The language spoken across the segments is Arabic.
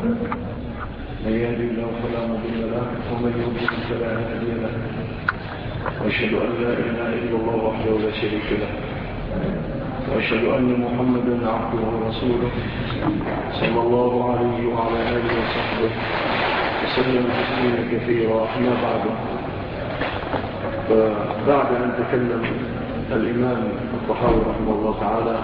من يهدي الله فلا مضل له ومن يضلل فلا هادي له وأشهد أن لا إله إلا الله وحده لا شريك له وأشهد أن محمدا عبده ورسوله صلى الله عليه وعلى آله وصحبه وسلم تسليما كثيرا. أما بعد أن تكلم الإمام الطحاوي رحمه الله تعالى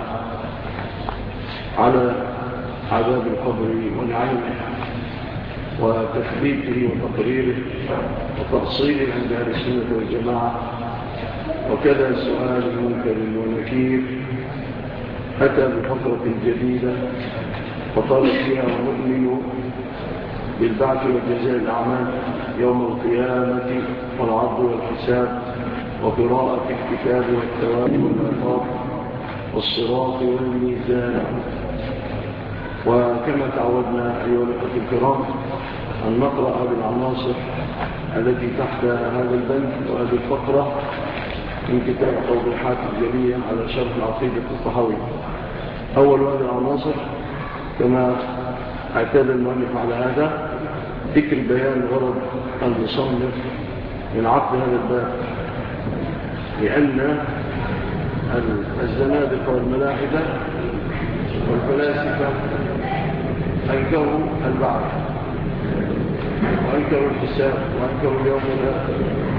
على عذاب القبر ونعيمه وتثبيته وتقريره وتأصيله عند أهل السنة والجماعة، وكذا سؤال منكر ونكير، أتى بفقرة جديدة فقال فيها: ونؤمن بالبعث وجزاء الأعمال يوم القيامة والعرض والحساب وقراءة الكتاب والثواب والعقاب والصراط والميزان. وكما تعودنا أيها الأخوة الكرام أن نقرأ هذه العناصر التي تحت هذا البند وهذه الفقرة من كتاب توضيحات الجلية على شرح العقيدة الطحاوية. أول هذه العناصر كما اعتاد المؤلف على هذا ذكر بيان غرض المصنف من عقد هذا الباب، لأن الزنادقة والملاحدة والفلاسفة أنكروا البعث وأنكروا الحساب وأنكروا اليوم الآخر،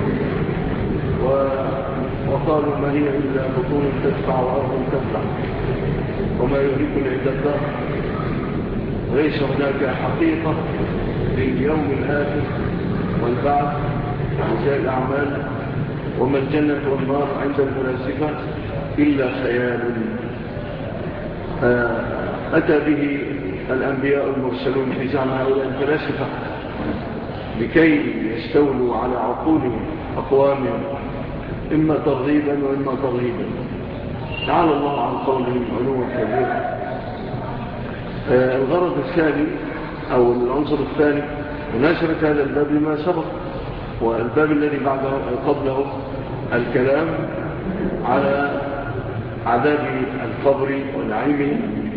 وقالوا ما هي إلا بطون تدفع وأرض تبلع وما يهلكنا إلا الدهر، وليس هناك حقيقة لليوم الآخر والبعث وجزاء الأعمال وما الجنة والنار عند الفلاسفة إلا خيال. أتى به الأنبياء المرسلون في زعم هؤلاء الفلاسفة لكي يستولوا على عقول أقوامهم إما ترغيبا وإما ترهيبا. تعالى الله عن قولهم علوا كبيرا. الغرض الثاني أو العنصر الثاني مناسبة هذا الباب لما سبق، والباب الذي قبله الكلام على عذاب القبر ونعيمه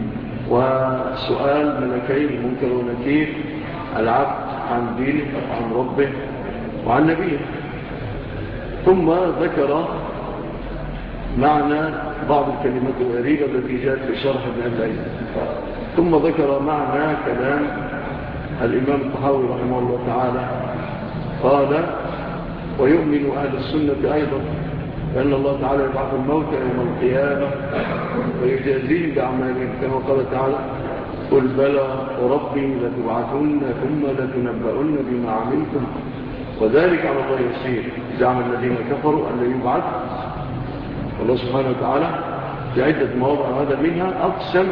وسؤال ملكين منكر ونكير العبد عن دينه وعن ربه وعن نبيه. ثم ذكر معنى بعض الكلمات الغريبة التي جاءت في شرح ابن العيد، ثم ذكر معنى كلام الإمام الطحاوي رحمه الله تعالى. قال: ويؤمن أهل السنة أيضا بأن الله تعالى يبعث الموتى يوم القيامة ويجازيهم بأعمالهم، كما قال تعالى: قل بلى وربي لتبعثن ثم لتنبؤن بما عملتم وذلك على الله يسير. زعم الذين كفروا أن لا يبعث. والله سبحانه وتعالى في عدة مواضع هذا منها أقسم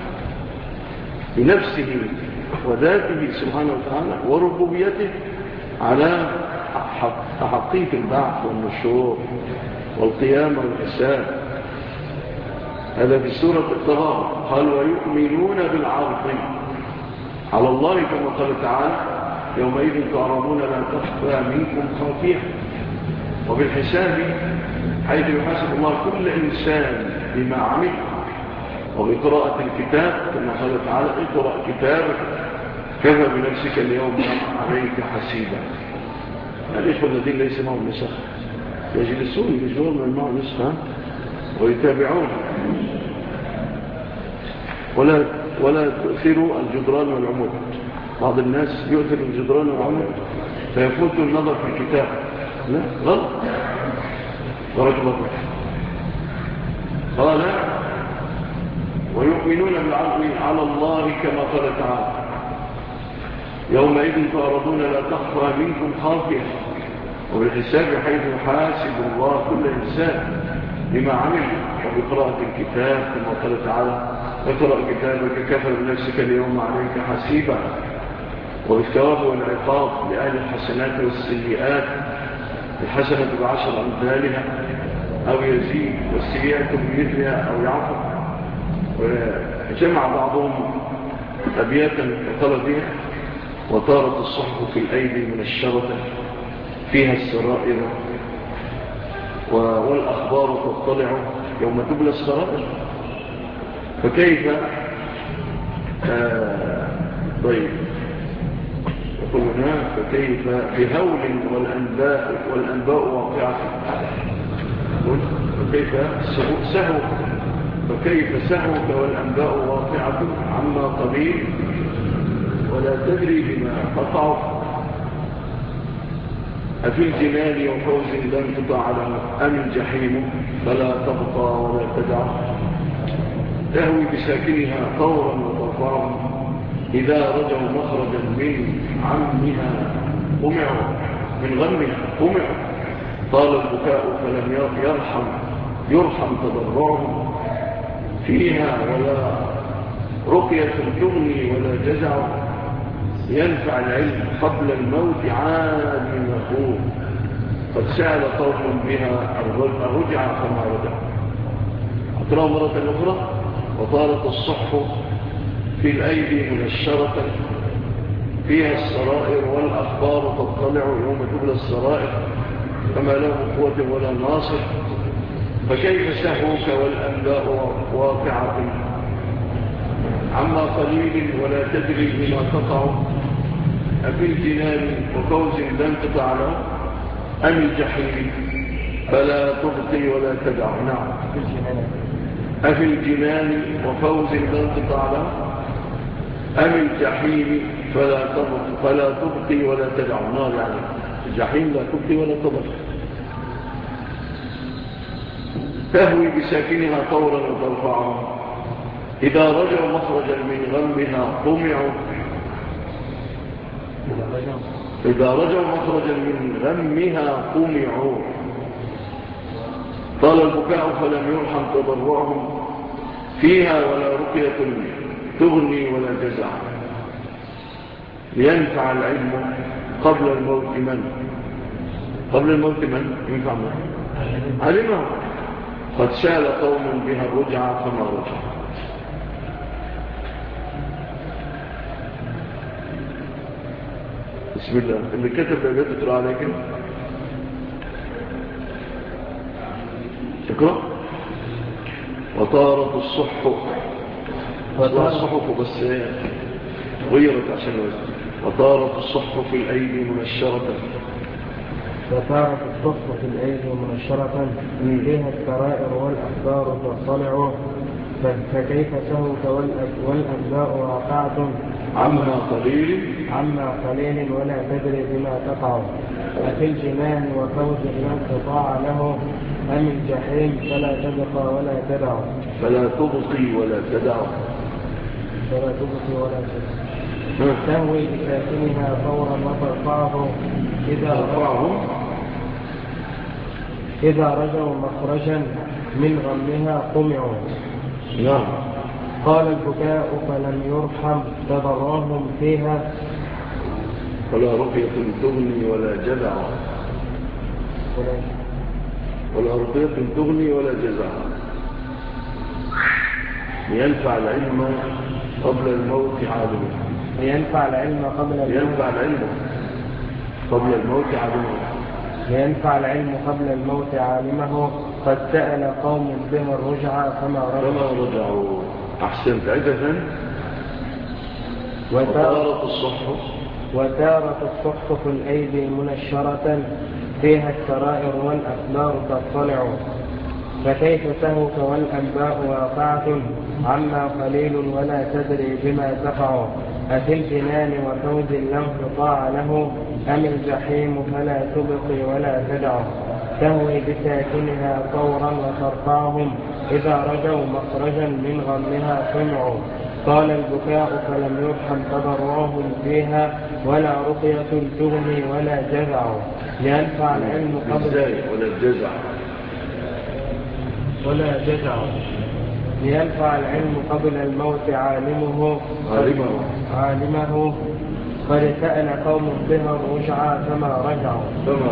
بنفسه وذاته سبحانه وتعالى وربوبيته على تحقيق البعث والنشور والقيامة والحساب. هذا في سورة التغابن. قال: ويؤمنون بالعرض على الله كما قال تعالى: يومئذ تعرضون لا تخفى منكم خافية. وبالحساب حيث يحاسب الله كل إنسان بما عمل. وبقراءة الكتاب كما قال تعالى: اقرأ كتابك كفى بنفسك اليوم عليك حسيبا. الإخوة الذين ليس معهم نسخ يجلسون يجلسون من معهم نسخة ويتابعون ولا تؤثروا الجدران والعمود. بعض الناس يؤثر الجدران والعمود فيفوت النظر في الكتاب. لا، غلط. بارك الله فيك. قال: ويؤمنون بالعرض على الله كما قال تعالى: يومئذ تعرضون لا تخفى منكم خافية. وبالحساب حيث يحاسب الله كل إنسان بما عمل. وبقراءة الكتاب كما قال تعالى: اقرأ كتابك كفى بنفسك اليوم عليك حسيبا. وبالثواب والعقاب لأهل الحسنات والسيئات، الحسنة ب10 أمثالها أو يزيد والسيئة بمثلها أو يعفو. وجمع بعضهم أبياتا وقال فيها: وطارت الصحف في الأيدي من الشرطة فيها السرائر والأخبار تطلع يوم تبلى السرائر. فكيف طيب فكيف بهول والأنباء واقعة. فكيف سهوك فكيف سهوك والأنباء واقعة عما قليل ولا تدري بما تقع. أفي الجنان وفوز لم تطع له أم الجحيم فلا تبقى ولا تدع. تهوي بساكنها طورا وطرفا إذا رجعوا مخرجا من عمها قمعوا من غمها قمعوا. طال البكاء فلم يرحم تضرعهم فيها ولا رقية تغني ولا جزع. ينفع العلم قبل الموت عالمه قد سأل قوم بها الرجع فما رجع. أقرأ مرة أخرى. وطارت الصحف في الأيدي منشرة فيها السرائر والأخبار تطلع يوم تبلى السرائر فما له قوة ولا ناصر. فكيف سهوك والأنباء واقعة عما قليل ولا تدري بما تقع. أفي الجنان وفوز لن تطع له أم الجحيم فلا تبقي ولا تدع. نعم. أفي الجنان وفوز لن تطع له أم الجحيم فلا تبقي ولا تدع. نار يعني الجحيم لا تبقي ولا تدع. تهوي بساكنها طورا وترفعا إذا رجعوا مخرجا من غمها قمعوا. إذا رجعوا مخرجا من غمها قمعوا. طال البكاء فلم يرحم تضرعهم فيها ولا رقية تغني ولا جزع. لينفع العلم قبل الموت من ينفع من علمه قد سأل قوم بها الرجع فما رجع. بسم الله. اللي كتب الأبيات تقرأ عليك تقرأ. وطارت الصحف بس غيرت عشان الوزن. وطارت الصحف في الأيدي منشرة فيها السرائر والأخبار تطلع فكيف سهوك والأنباء واقعة عما قليل ولا تدري بما تقع. أفي الجنان وفوز لا انقطاع له أم الجحيم فلا تبقى ولا تدع. تهوي بساكنها فورا وترفعه إذا رجعوا مخرجا من غمها قمعوا. نعم. قال البكاء فلم يرحم تضرهم فيها ولا رقية تغني ولا جزع. ينفع العلم قبل الموت عالمه قد سأل قوم بها الرجع فما رجعوا. أحسنت. عدة. وتارت الصحف في الأيدي منشرة فيها السرائر والأخبار تطلع فكيف سهوك والأنباء واقعة عما قليل ولا تدري بما تقع. أفي الجنان وفوز لا انقطاع له أم الجحيم فلا تبقي ولا تدع. تهوي بساكنها طورا وترفعهم إذا رجوا مخرجا من غمها قمعوا. طال البكاء فلم يرحم تضرعهم فيها ولا رقية تغني ولا جزع. لينفع العلم قبل الموت عالمه قد سأل قوم بها الرجع فما رجعوا.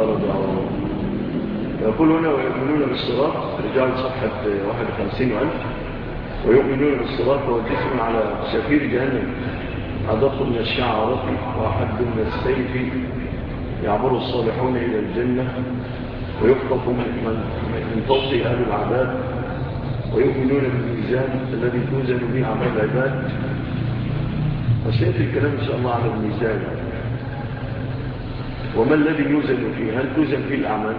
يقول هنا ويؤمنون بالصراط رجال صفحة 51,000 ويؤمنون بالصراط هو جسم على شفير جهنم أدق من الشعرة وأحد من السيف يعبر الصالحون إلى الجنة ويخطف من فوق أهل العذاب. ويؤمنون بالميزان الذي توزن به أعمال العباد. وسيأتي الكلام إن شاء الله على الميزان. وما الذي يوزن فيه؟ هل توزن فيه الأعمال؟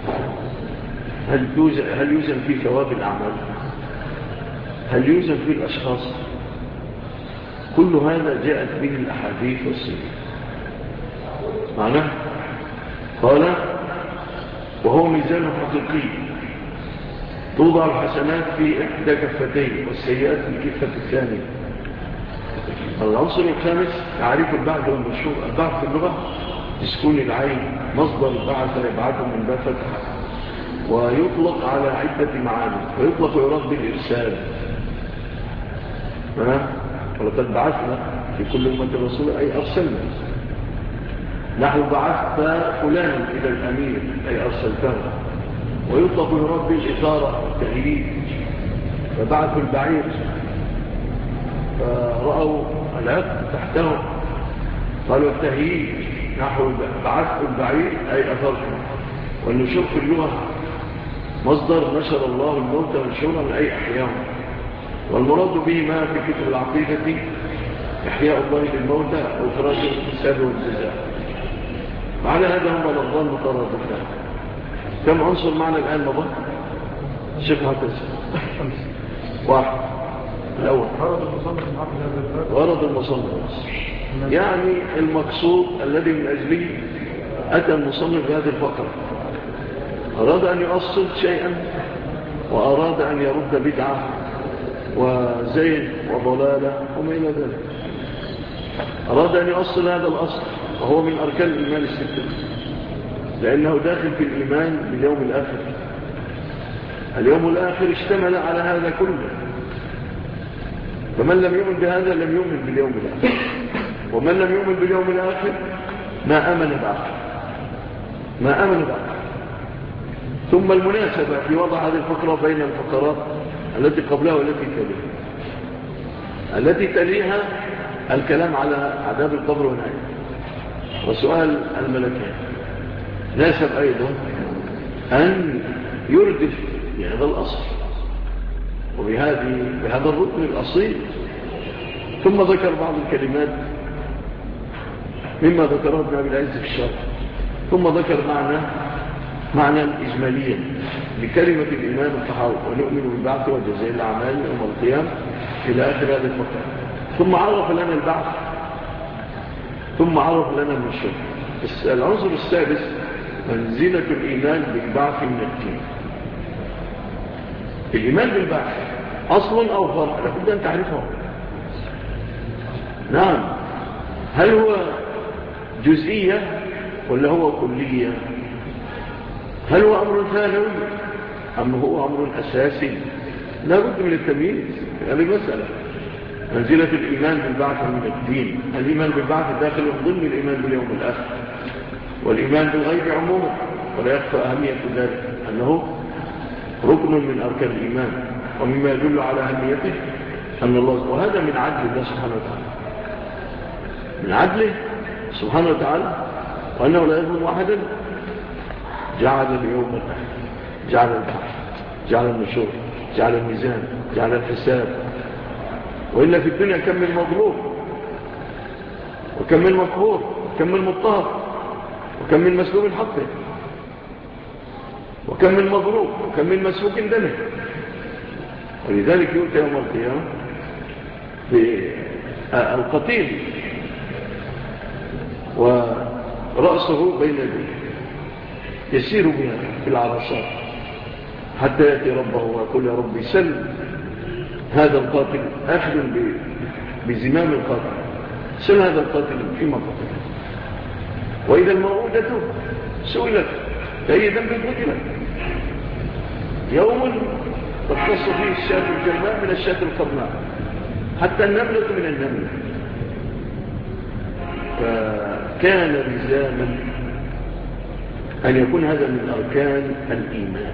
هل يوزن فيه ثواب الأعمال؟ هل يوزن فيه الأشخاص؟ كل هذا جاءت به الأحاديث والسنة. معناه قال وهو ميزان حقيقي توضع الحسنات في إحدى كفتين والسيئات في الكفة الثانية. العنصر الخامس تعريف البعث والنشور. البعث في اللغة تسكون العين، مصدر البعث يبعثه من باب فتح، ويطلق على عدة معاني، ويطلق ويراد بالإرسال. ولقد بعثنا في كل أمة رسول أي أرسلنا. نحن بعثت فلانا إلى الأمير أي أرسلته. ويطلق ويراد بالإثارة والتهييج، فبعثوا البعير فرأوا العقل تحته قالوا التهييج، نحو بعثوا البعير أي أثرته. والنشور في اللغة مصدر نشر الله الموت ونشورا أي أحياهم. والمراد به ما في كتب العقيدة إحياء الله للموتى وإخراج الحساب والجزاء. وعلى هذا هم الأرضان مترادفان. كم عنصر معنا الآن مضى؟ الشيخ هكذا واحد. الأول غرض المصنف، يعني المقصود الذي من أجله أتى المصنف بهذه الفقرة. أراد أن يؤصل شيئا وأراد أن يرد بدعة وزين وضلالة وما إلى ذلك. أراد أن يؤصل هذا الأصل وهو من أركان الإيمان الستة، لأنه داخل في الإيمان باليوم الآخر. اليوم الآخر اشتمل على هذا كله، فمن لم يؤمن بهذا لم يؤمن باليوم الآخر، ومن لم يؤمن باليوم الآخر ما آمن بعد. ثم المناسبة في وضع هذه الفقرة بين الفقرات التي قبلها والتي تليها. التي تليها الكلام على عذاب القبر والنعيم وسؤال الملكين. ناسب أيضا أن يردف بهذا الأصل بهذا الركن الأصيل. ثم ذكر بعض الكلمات مما ذكره ابن أبي العز في الشرح. ثم ذكر معنى إجماليا لكلمة الإيمان والتحاول، ونؤمن بالبعث وجزاء الأعمال يوم القيامة إلى آخر هذه الفقرة. ثم عرف لنا البعث، ثم عرف لنا النشور. العنصر السادس منزلة الإيمان بالبعث من الدين. الإيمان بالبعث أصل أو فرع لابد أن تعرفه. نعم، هل هو جزئية ولا هو كلية؟ هل هو أمر ثانوي أم هو أمر أساسي؟ لا بد من التمييز في هذه المسألة. منزلة الإيمان بالبعث من الدين. الإيمان بالبعث داخل ضمن الإيمان باليوم الآخر والإيمان بالغيب عموما، ولا يخفى أهمية ذلك أنه ركن من أركان الإيمان. ومما يدل على أهميته أن الله، وهذا من عدل الله سبحانه وتعالى، من عدله سبحانه وتعالى، وأنه لا يظلم أحدا. جعل اليوم الآخر، جعل البحث، جعل النشور، جعل الميزان، جعل الحساب. وإلا في الدنيا كم من مظلوم، وكم من مقهور، وكم من مضطهد، وكم من مسلوب حقه، وكم من مظلوم، وكم من مسفوك دمه. ولذلك يؤتى يوم القيامة بالقتيل ورأسه بين يديه يسير بها في العرصات حتى يأتي ربه ويقول يا ربي سل هذا القاتل، أخذ بزمام القاتل، سل هذا القاتل فيما قتل. وإذا الموءودة سئلت فأي ذنب قتلت. يوم تختص فيه الشاة الجلماء من الشاة القرناء، حتى النملة من النملة. فكان لزاما أن يكون هذا من أركان الإيمان،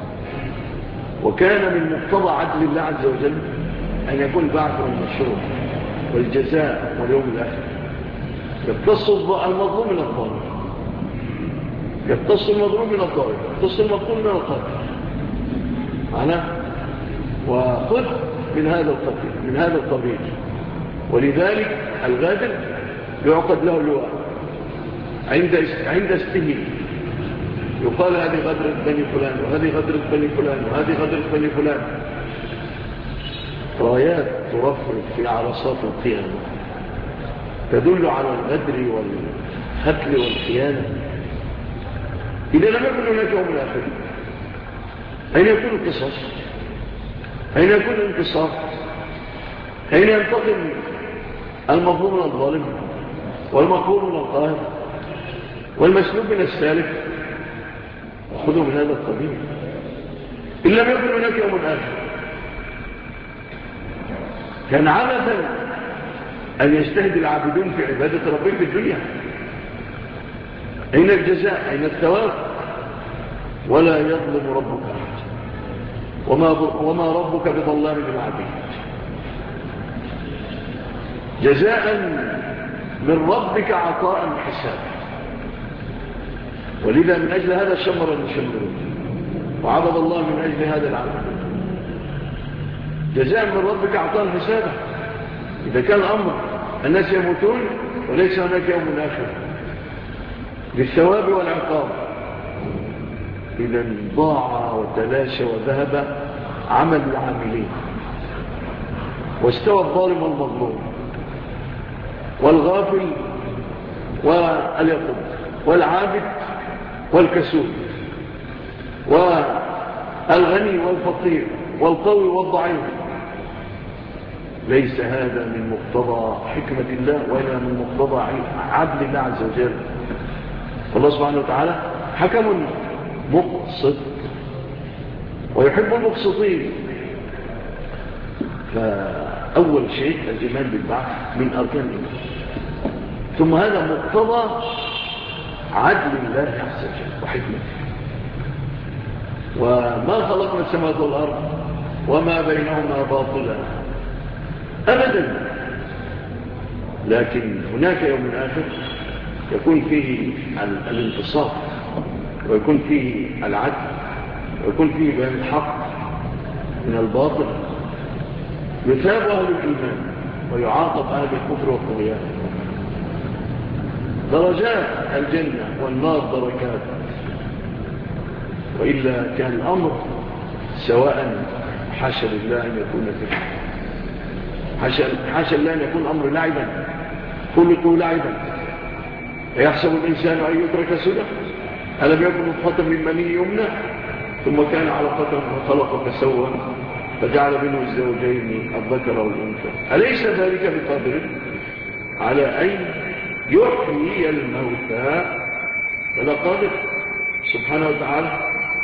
وكان من مقتضى عدل الله عز وجل أن يكون بعث والنشور والجزاء واليوم الآخر. يقتص المظلوم من الظالم، يقتص المظلوم من الظالم، يقتص المظلوم من القاتل معنا، وخذ من هذا القتل من هذا القبيل. ولذلك الغادر يعقد له اللواء عند استه يقال هذه غدرة بني فلان وهذه غدرة بني فلان وهذه غدرة بني فلان. رايات ترفرف في عرصات القيامة تدل على الغدر والقتل والخيانة. إذا لم يكن هناك يوم الآخر أين يكون القصاص؟ أين يكون الانتصار؟ أين ينتقم المظلوم من الظالم والمقهور من القاهر والمسلوب من السالك؟ خذوا من هذا القبيل. إن لم يكن هناك يوم آخر كان عبثا أن يجتهد العابدون في عبادة ربهم في الدنيا. أين الجزاء؟ أين الثواب؟ ولا يظلم ربك أحد وما ربك بظلام للعبيد. جزاء من ربك عطاء حساب. ولذا من أجل هذا شمر المشمرون وعبد الله من أجل هذا العبد. جزاء من ربك عطاء حسابا. إذا كان الأمر الناس يموتون وليس هناك يوم آخر للثواب والعقاب، إذا ضاع وتلاشى وذهب عمل العاملين واستوى الظالم والمظلوم والغافل واليقظ والعابد والكسول والغني والفقير والقوي والضعيف. ليس هذا من مقتضى حكمة الله ولا من مقتضى عدل الله عز وجل. الله سبحانه وتعالى حكم مقسط ويحب المقسطين. فأول شيء الإيمان بالبعث من أركان الإيمان، ثم هذا مقتضى عدل الله عز وجل وحكمته. وما خلقنا السماوات والأرض وما بينهما باطلا أبدا، لكن هناك يوم آخر يكون فيه الانتصار ويكون فيه العدل ويكون فيه بين الحق من الباطل. يثاب أهل الإيمان ويعاقب أهل الكفر والطغيان. درجات الجنة والنار دركات، وإلا كان الأمر سواء حاشا لله أن يكون فيه، حاشا لله أن يكون الأمر لعبا، خلقوا لعبا. يحسب الإنسان أن يترك سدى؟ ألم يكن نطفة من مني يمنى ثم كان علقة فخلق فسوى فجعل منه الزوجين الذكر والأنثى. أليس ذلك بقادر على أن يحيي الموتى؟ فلا قادر سبحانه وتعالى.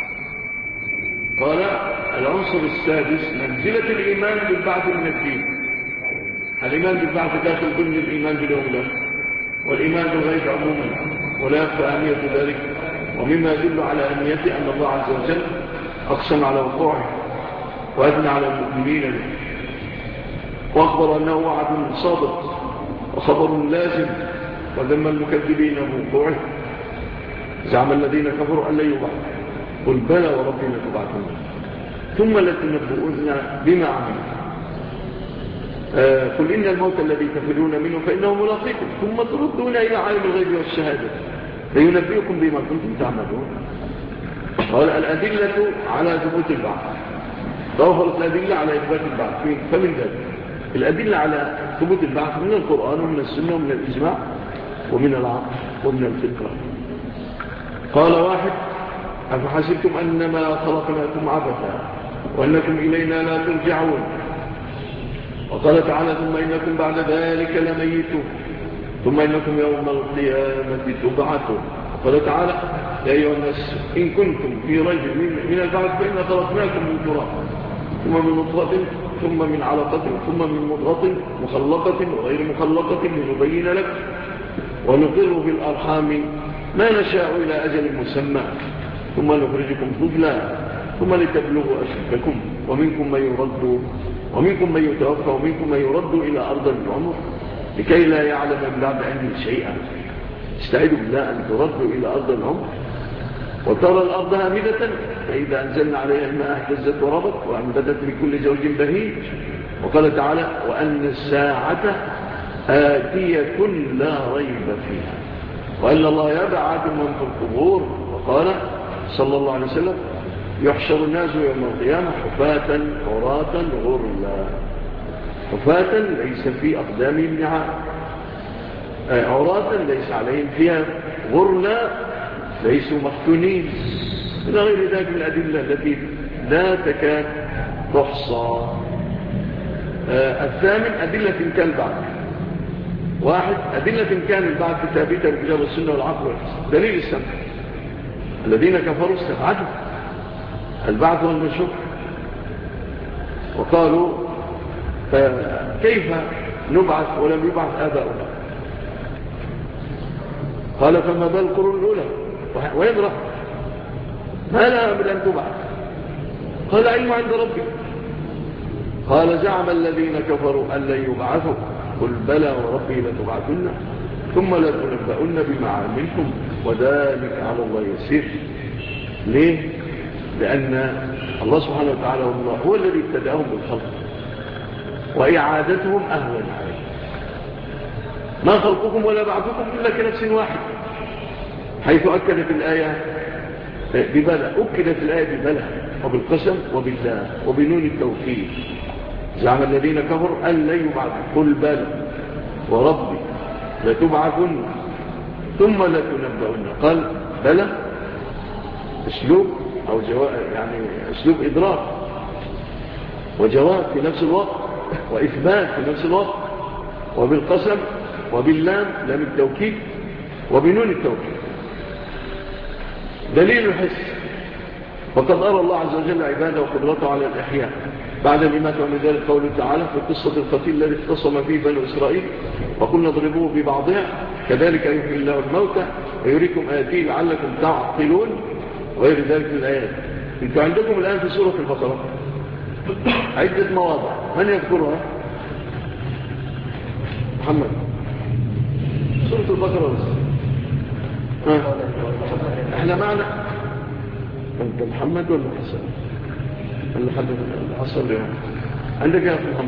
قال العنصر السادس منزلة الإيمان بالبعث من الدين. الإيمان بالبعث داخل ضمن الإيمان باليوم الآخر والإيمان بالغيب عموما، ولا يخفى أهمية ذلك. ومما يدل على أهميته أن الله عز وجل أقسم على وقوعه وأثنى على المؤمنين به، وأخبر أنه وعد صادق وخبر لازم، وذم المكذبين بوقوعه. زعم الذين كفروا أن لا يبعث، قل بلى وربنا تبعثون ثم لتنبؤون بما عملوا. قل إن الموت الذي تفرون منه فإنه ملاقيكم ثم تردون إلى عالم الغيب والشهادة فينبئكم بما كنتم تعملون. قال الأدلة على ثبوت البعث، توفرت الأدلة على إثبات البعث. فمن ذلك الأدلة على ثبوت البعث من القرآن ومن السنة ومن الإجماع ومن العقل ومن الفطرة. قال واحد أفحسبتم أنما خلقناكم عبثا وأنكم إلينا لا ترجعون. وقال تعالى ثم إنكم بعد ذلك لميتون ثم إنكم يوم القيامة تبعثون. وقال تعالى يا أيها الناس إن كنتم في ريب من البعث فإنا خلقناكم من تراب ثم من نطفة ثم من علقة ثم من مضغة مخلقة وغير مخلقة لنبين لك ونقر في الأرحام ما نشاء إلى أجل مسمى ثم نخرجكم طفلا ثم لتبلغوا أشدكم ومنكم من يتوفى ومنكم من يرد إلى أرض العمر لكي لا يعلم من بعد علم شيئا. استعيدوا بالله أن تردوا إلى أرض العمر وترى الأرض هامدة فإذا أنزلنا عليها الماء اهتزت وربت وأنبتت بكل زوج بهيج. وقال تعالى وأن الساعة آتية لا ريب فيها. وأن الله يبعث من في القبور. وقال صلى الله عليه وسلم يحشر الناس يوم القيامة حفاة عراة غرلا. حفاة ليس في أقدامهم نعال، عراة ليس عليهم فيها، غرلا ليسوا مختونين، إلى غير ذلك من الأدلة التي لا تكاد تحصى. الثامن أدلة كان بعد. واحد، أدلة كان البعث ثابتة بكتاب السنة والعقل والحسن. دليل السمع، الذين كفروا استبعدوا البعث والنشور وقالوا كيف نبعث ولم يبعث آباؤنا؟ قال فما بال القرون الأولى ويدرك ما لا من أن تبعث؟ قال علم عند ربي. قال زعم الذين كفروا أن لن يبعثوا قل بلى وربي لتبعثن ثم لتنبؤن بما عملتم وذلك على الله يسير. ليه؟ لأن الله سبحانه وتعالى هو الذي ابتدأهم بالخلق وإعادتهم أهون عليه. ما خلقكم ولا بعثكم إلا كنفس واحد، حيث أكدت الآية ببلى، أكدت الآية ببلى وبالقسم وبالله وبنون التوكيد. زعم الذين كفروا أن لا يبعثوا قل بلى وربي لتبعثن ثم لتنبؤن. قال بلى اسلوب أو جواب، يعني اسلوب إدراك وجواب في نفس الوقت وإثبات في نفس الوقت، وبالقسم وباللام لام التوكيد وبنون التوكيد. دليل الحس، وقد أرى الله عز وجل عباده وقدرته على الإحياء بعد الإماتة. ومن ذلك قوله تعالى في قصة القتيل الذي اختصم فيه بنو إسرائيل وقلنا اضربوه ببعضها كذلك يحيي الله الموتى ويريكم آياته لعلكم تعقلون وغير ذلك من الآيات. انتوا عندكم الآن في سورة البقرة عدة مواضع، من يذكرها؟ محمد. سورة البقرة بس. احنا معنا انت محمد ولا حسن؟ اللي حد حصل اليوم عندك يا أخي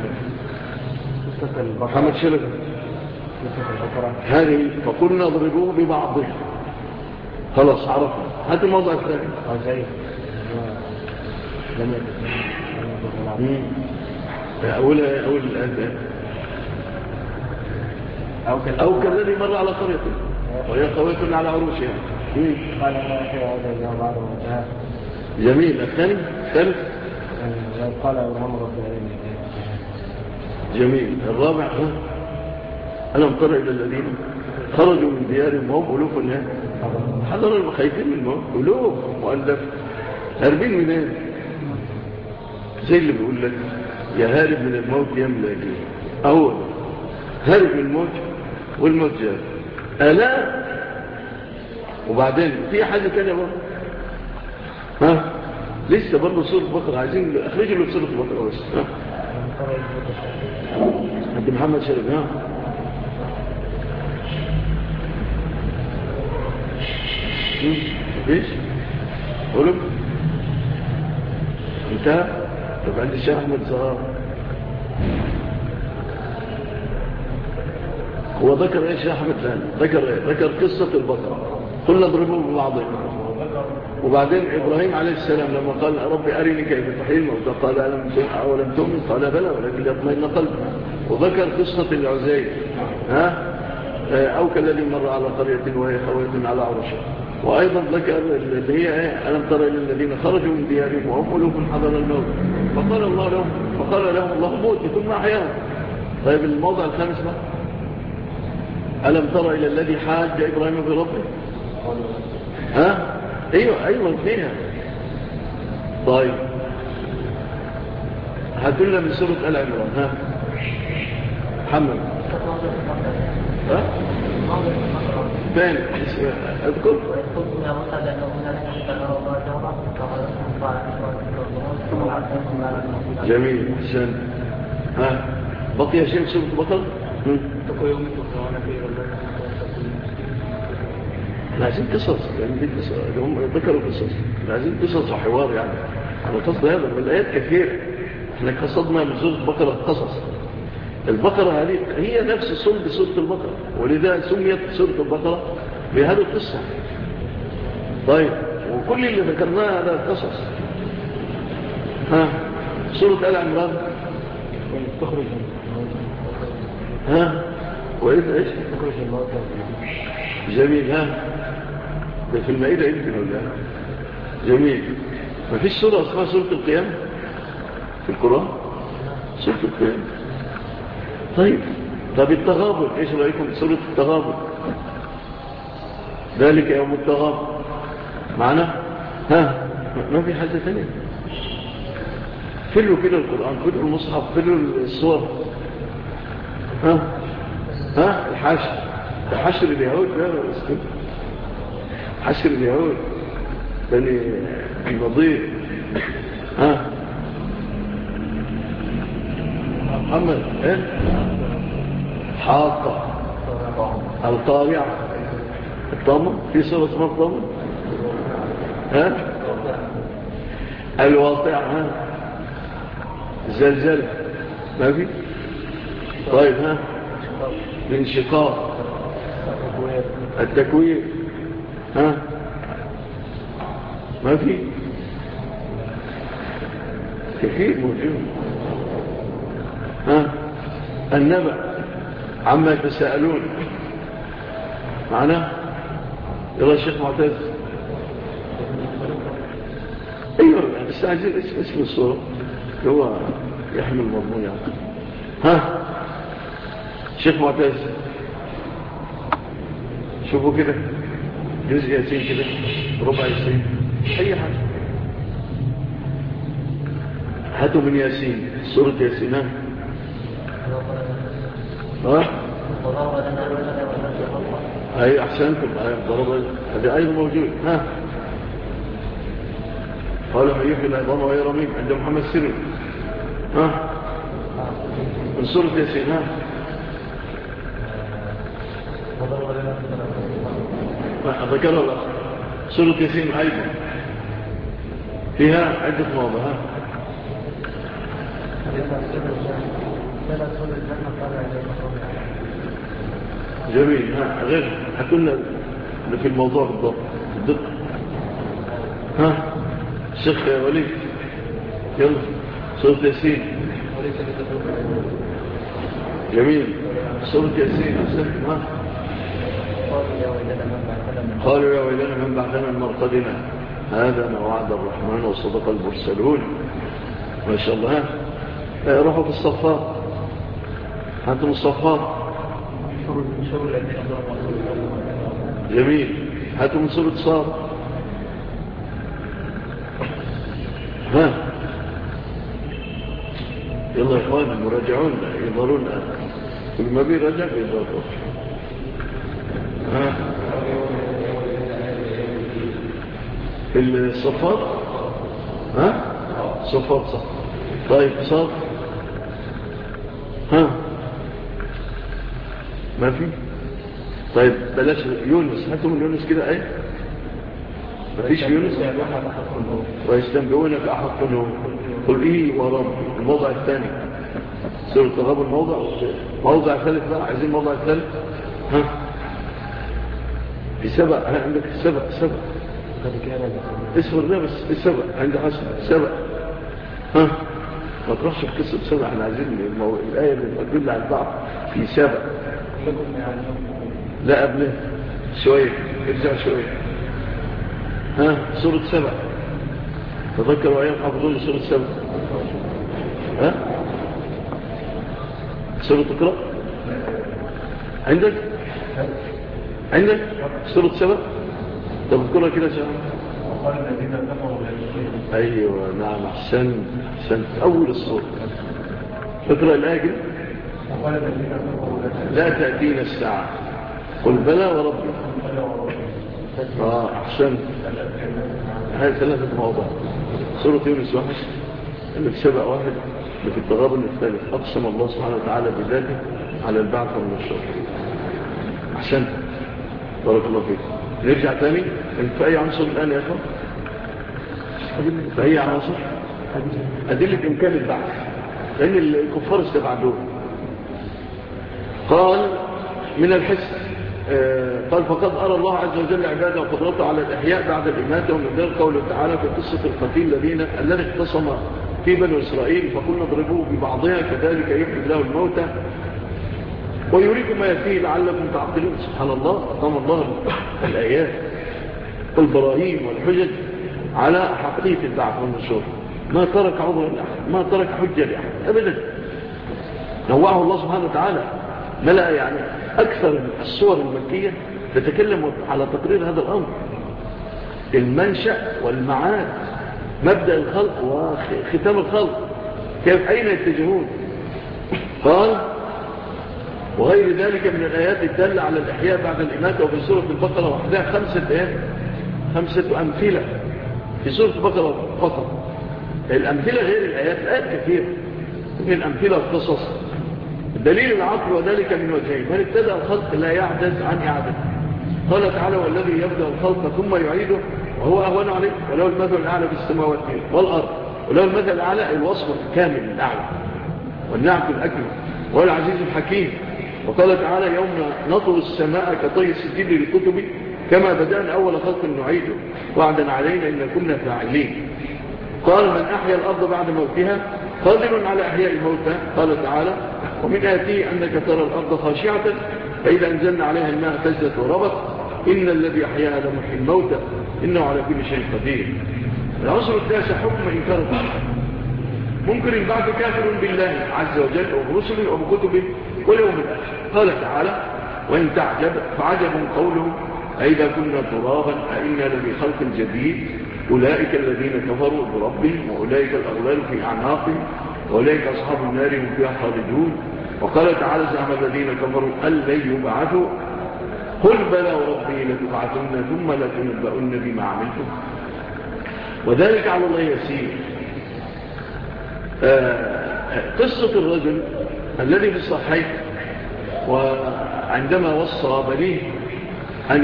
محمد شلك هذه فقلنا اضربوه ببعضها. خلاص عرفنا. هذا الموضوع الثاني أول أو كالذي مر على قريته وهي قوية على عروشها. قال ما في عودة بعض المنتهى. جميل. الثالث قال إبراهيم رب العالمين. جميل. الرابع ألم تر إلى الذين خرجوا من ديارهم وهم ألوف الناس حضر الخايفين من الموت ألوف مؤلف هاربين منين؟ زي اللي بيقول لك يا هارب من الموت يا ملاقيه. أول هارب من الموت والموت جاء ألا. وبعدين في حاجة تانية برضه لسه برضه سورة البقرة عايزين أخرجوا له سورة البقرة بس. عند محمد شرف مفيش قولوا انتهى. طب عند الشيخ أحمد زهار هو ذكر ايش يا أحمد ثاني؟ ذكر قصة البقرة قلنا اضربوه ببعضهم. وبعدين إبراهيم عليه السلام لما قال ربي أرني كيف تحيي الموتى قال أولم تؤمن قال بلى ولكن يطمئن قلبي. وذكر قصة العزيز أو كالذي مر على قرية وهي خاوية على عروشها. وأيضا ذكر اللي هي ألم تر إلى الذين خرجوا من ديارهم وهم ألوف حضر الموت فقال لهم الله موت ثم أحياهم. طيب الموضع الخامس بقى ألم تر إلى الذي حاج إبراهيم في ربه أيوة فيها. طيب هاتلنا من سورة آل عمران محمد فين أذكر جميل حسن. بقي شيء سورة البقرة لازم قصص يعني هم ذكروا قصص لازم قصص وحوار يعني على قصد هذا من الآيات كثير. احنا قصدنا من سورة البقرة قصص. البقرة هذه هي نفس صلب سورة البقرة ولذا سميت سورة البقرة بهذه القصة. طيب وكل اللي ذكرناه هذا القصص. سورة آل عمران تخرج وإذا إيش تخرج الموتى. جميل. ده في المائدة يمكن ولا جميل. ما فيش سورة اسمها سورة القيامة في القرآن؟ سورة القيامة. طيب التغابن ايش رأيكم سورة التغابن؟ ذلك يوم التغابن معنا. ما في حاجة ثانية. فلوا كده القرآن، فلوا المصحف، فلوا الصور. حشر اليهود ده حشر اليهود بني النضير. محمد حاطة القارعة الطامة. في صورة اسمها الطامة. الواقع. الزلزال ما في. طيب الانشقاق، التكوير ما في. كثير موجود. النبأ عما يتساءلون معنا. يلا الشيخ معتز. ايوه بس عايزين اسم الصورة هو يحمل المضمون يعني. الشيخ معتز شوفوا كده جزء ياسين كده، ربع ياسين، اي حاجة. هاتوا من ياسين سورة ياسين. اي احسنتم. ضرب هذا ايضا موجود. قالوا من يحيي العظام وهي رميم عند محمد سري. من سورة ياسين. ذكرها الله. سورة ياسين ايضا فيها عدة مواضع. جميل. غير حكونا في الموضوع بالضبط الدقة. الشيخ وليد يلا سورة ياسين. جميل. سورة ياسين أحسنتم. قالوا يا ويلنا من بعثنا من مرقدنا هذا ما وعد الرحمن وصدق المرسلون. ما شاء الله. روحوا في الصفات. هاتوا الصفات. جميل. هاتوا من سورة صاد. يلا يا إخوان المراجعون يظهرون كل ما بيرجع بيظهرون. في الصفات. صفات صح. طيب صاد. ما في. طيب بلاش يونس. هاتوا من يونس كده. ما فيش يونس. ويستنبئونك أحق منه قل إيه ورب. الموضع الثاني سورة التغابن. موضع ثالث بقى. عايزين موضع ثالث. في سبع. عندك سبع. اسفر ده بس السبع عند حسن سبع. ما تروحش في قصة سبع. احنا عايزين الآية اللي تدل على البعض في سبع. لا قبله شوية. ارجع شوية. سورة سبع. تذكروا أيام حافظون سورة سبع. سورة اقرأ. عندك سورة سبع. تذكرها كده شهر. أيوة نعم أحسنت. أول الصورة. اقرأ الآية كده. لا تأتينا الساعة قل بلى وربي. أحسنت. هذه ثلاثة مواضع. سورة يونس واحد اللي في سبع واحد اللي في التغابن الثالث. أقسم الله سبحانه وتعالى بذاته على البعث والنشر. أحسنت. بارك الله فيك. نرجع تاني. في أي عنصر الآن يا أخوة؟ في أي عنصر؟ أدلة إمكان البعث لأن الكفار استبعدوه. قال من الحس قال فقد أرى الله عز وجل عباده وقدرته على الإحياء بعد الإماتة، ومن ذلك قوله تعالى في قصة القتيل الذي اختصم في بني إسرائيل فقلنا اضربوه ببعضها كذلك يحيي الله الموتى ويريكم ما يأتيه لعلكم تعقلون. سبحان الله، أقام الله الآيات والبراهين والحجج على حقيقة البعث والنشور. ما ترك عذرا لأحد، ما ترك حجة لأحد أبدا. نوعه الله سبحانه وتعالى، ملأ يعني أكثر الصور المكية تتكلم على تقرير هذا الأمر، المنشأ والمعاد، مبدأ الخلق وختام الخلق، كيف أين يتجهون. قال وغير ذلك من الآيات الدالة على الإحياء بعد الإماتة. وفي سورة البقرة وحدها 5 أمثلة في سورة البقرة فقط. الأمثلة غير الآيات، الآيات كثير من الأمثلة والقصص. الدليل العقل وذلك من وجهين: من ابتدأ الخلق لا يعجز عن إعادته. قال تعالى والذي يبدأ الخلق ثم يعيده وهو أهون عليه، وله المثل الأعلى في السماوات والأرض، وله المثل الأعلى الوصف الكامل الأعلى والنعت الأكمل، وهو العزيز الحكيم. وقال تعالى يوم نطوي السماء كطي السجل للكتب كما بدأنا أول خلق نعيده وعدا علينا إن كنا فاعلين. قال من أحيا الأرض بعد موتها قادر على أحياء الموتى. قال تعالى ومن آتيه أنك ترى الأرض خاشعة فإذا أنزلنا عليها الماء اهتزت وربت إن الذي أحياها لمحيي الموتى إنه على كل شيء قدير. العنصر التاسع حكم إنكار البعث. منكر البعث كافر بالله عز وجل وبرسله وبكتبه واليوم الآخر. قال تعالى وإن تعجب فعجب قوله أئذا كنا ترابا أئنا لفي خلق جديد أولئك الذين كفروا بربهم وأولئك الأغلال في أعناقهم وأولئك أصحاب النار هم فيها خالدون. وقال تعالى زعم الذين كفروا أن لن يبعثوا قل بلى وربي لتبعثن ثم لتنبؤن بما عملتم وذلك على الله يسير. قصة الرجل الذي في الصحيح وعندما وصى بنيه أن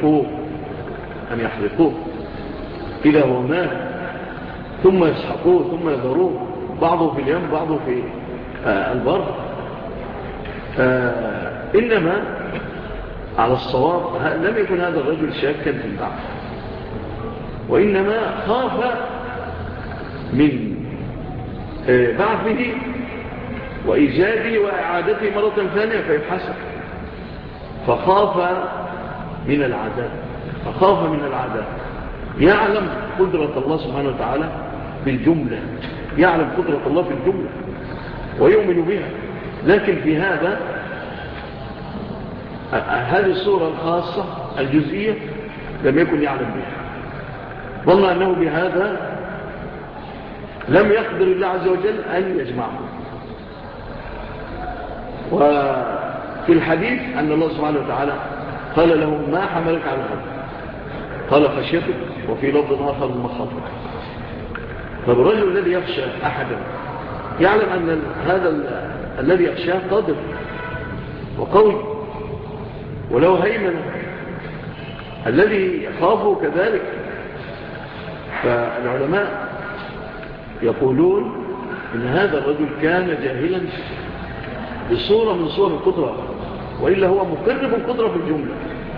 يحرقوه إذا هو مات ثم يسحقوه ثم يذروه بعضه في اليم بعضه في البر. إنما على الصواب لم يكن هذا الرجل شاكا في البعث، وإنما خاف من بعثه وإيجاده وإعادته مرة ثانية فيبحثه، فخاف من العذاب. يعلم قدرة الله سبحانه وتعالى بالجملة، يعلم قدرة الله في الجملة ويؤمن بها، لكن في هذه الصورة الخاصة الجزئية لم يكن يعلم بها. ظن أنه بهذا لم يقدر الله عز وجل أن يجمعه. وفي الحديث أن الله سبحانه وتعالى قال له ما حملك على هذا؟ قال خشيتك، وفي لفظ آخر مخاطرك. فالرجل الذي يخشى أحدا يعلم أن هذا الذي يخشاه قادر وقوي ولو هيمنة، الذي يخافه كذلك. فالعلماء يقولون إن هذا الرجل كان جاهلا بصورة من صور القدرة، وإلا هو مقر بالقدرة في الجملة،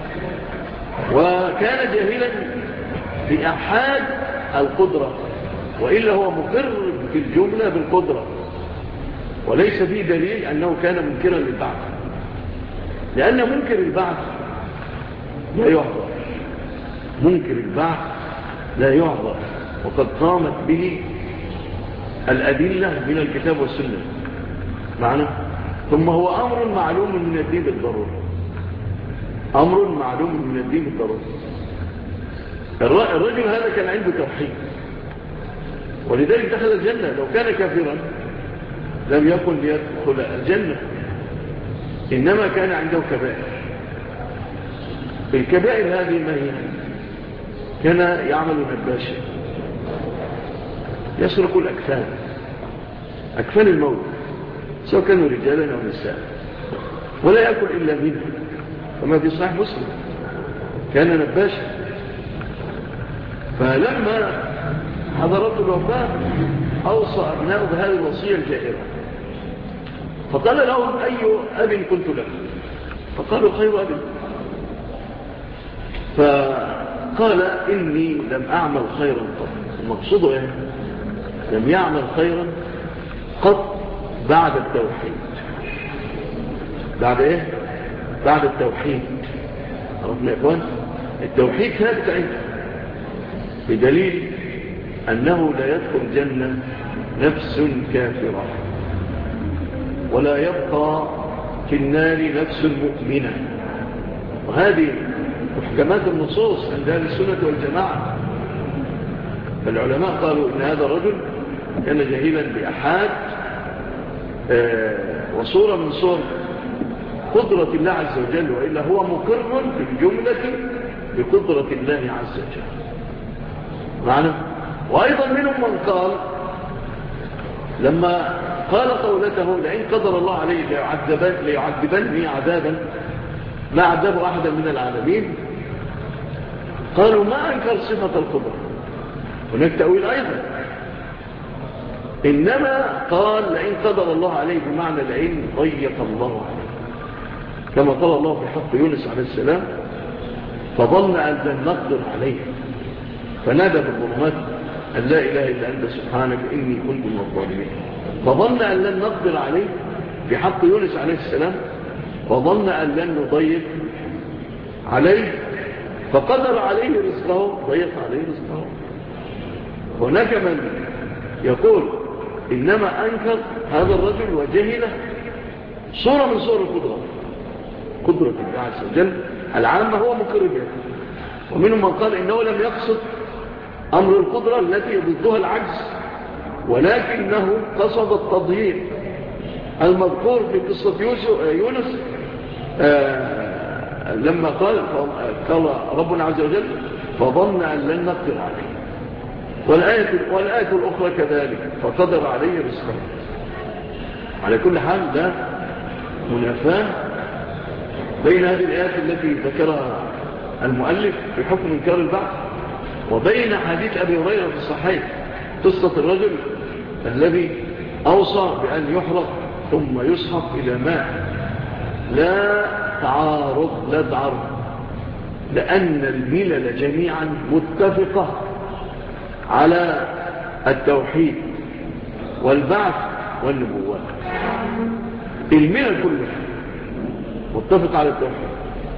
وكان جاهلا بأحاد القدرة، وإلا هو مقر في الجملة بالقدرة، وليس فيه دليل أنه كان منكرا للبعث، لأن منكر البعث لا يعذر، منكر البعث لا يعذر، وقد قامت به الأدلة من الكتاب والسنة معنا. ثم هو أمر معلوم من الدين بالضرورة، أمر معلوم من الدين بالضرورة. الرجل هذا كان عنده توحيد ولذلك دخل الجنة. لو كان كافرا لم يكن ليدخل الجنة، إنما كان عنده كبائر. الكبائر هذه ما هي؟ كان يعمل نباشا يسرق الأكفان، أكفان الموت، سواء كانوا رجالا أو نساء، ولا يأكل إلا منه، كما في صحيح مسلم كان نباشا. فلما حضرته الوفاة أوصى أبناءه بهذه الوصية الجائرة، فقال لهم أي أب كنت لك؟ فقالوا خير أب. قال إني لم أعمل خيرا قط. المقصود إيه؟ لم يعمل خيرا قط بعد التوحيد. بعد إيه؟ بعد التوحيد. عرفنا يا إخوان؟ التوحيد ثابت عنده بدليل أنه لا يدخل الجنة نفس كافرة ولا يبقى في النار نفس مؤمنة. وهذه محكمات النصوص عند أهل السنة والجماعة. فالعلماء قالوا إن هذا الرجل كان جاهلا بأحاد وصورة من صور قدرة الله عز وجل، وإلا هو مقر في الجملة بقدرة الله عز وجل معنا. وأيضا منهم من قال لما قال قولته لئن قدر الله عليه ليعذبني عذابا ما عذب أحدا من العالمين، قالوا ما أنكر صفة القدرة. هناك تأويل أيضا، إنما قال لئن قدر الله عليه بمعنى لئن ضيق الله عليه، كما قال الله في حق يونس عليه السلام فظن أن لن نقدر عليه فنادى بالظلمات أن لا إله إلا أنت سبحانك إني كنت من الظالمين. فظن أن لن نقدر عليه في حق يونس عليه السلام، وظن أن لن نضيق عليه فقدر عليه رزقه، ضيق عليه رزقه. هناك من يقول إنما أنكر هذا الرجل وجهله صورة من صور القدرة، قدرة الله عز وجل العامة هو مقر بها. ومنهم من قال إنه لم يقصد أمر القدرة التي ضدها العجز، ولكنه قصد التضييق المذكور في قصة يونس لما قال ربنا عز وجل فظن أن لن نقدر عليه. والآية الأخرى كذلك فقدر عليه رزقه. على كل حال لا منافاة بين هذه الآيات التي ذكرها المؤلف في حكم إنكار البعث وبين حديث أبي هريرة في الصحيح قصة الرجل الذي أوصى بأن يحرق ثم يسحق إلى ماء. لا تعارض لأن الملل جميعا متفقة على التوحيد والبعث والنبوات. الملل كلها متفق على التوحيد.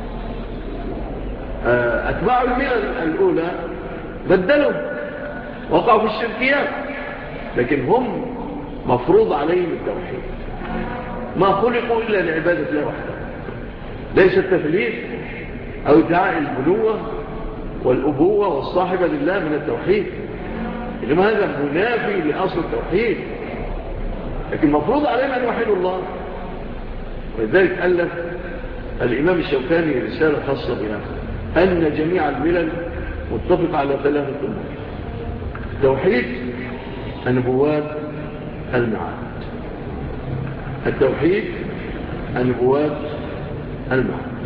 أتباع الملل الأولى بدلوا وقعوا في الشركيات، لكن هم مفروض عليهم التوحيد. ما خلقوا إلا لعبادة الله وحده، ليس التثليث أو ادعاء البنوة والأبوة والصاحبة لله من التوحيد، إنما هذا منافي لأصل التوحيد. لكن مفروض علينا أن نوحد الله. ولذلك ألف الإمام الشوكاني رسالة خاصة بها أن جميع الملل متفق على ثلاثة أمور: التوحيد، النبوات، المعاد. التوحيد، النبوات، المعاد.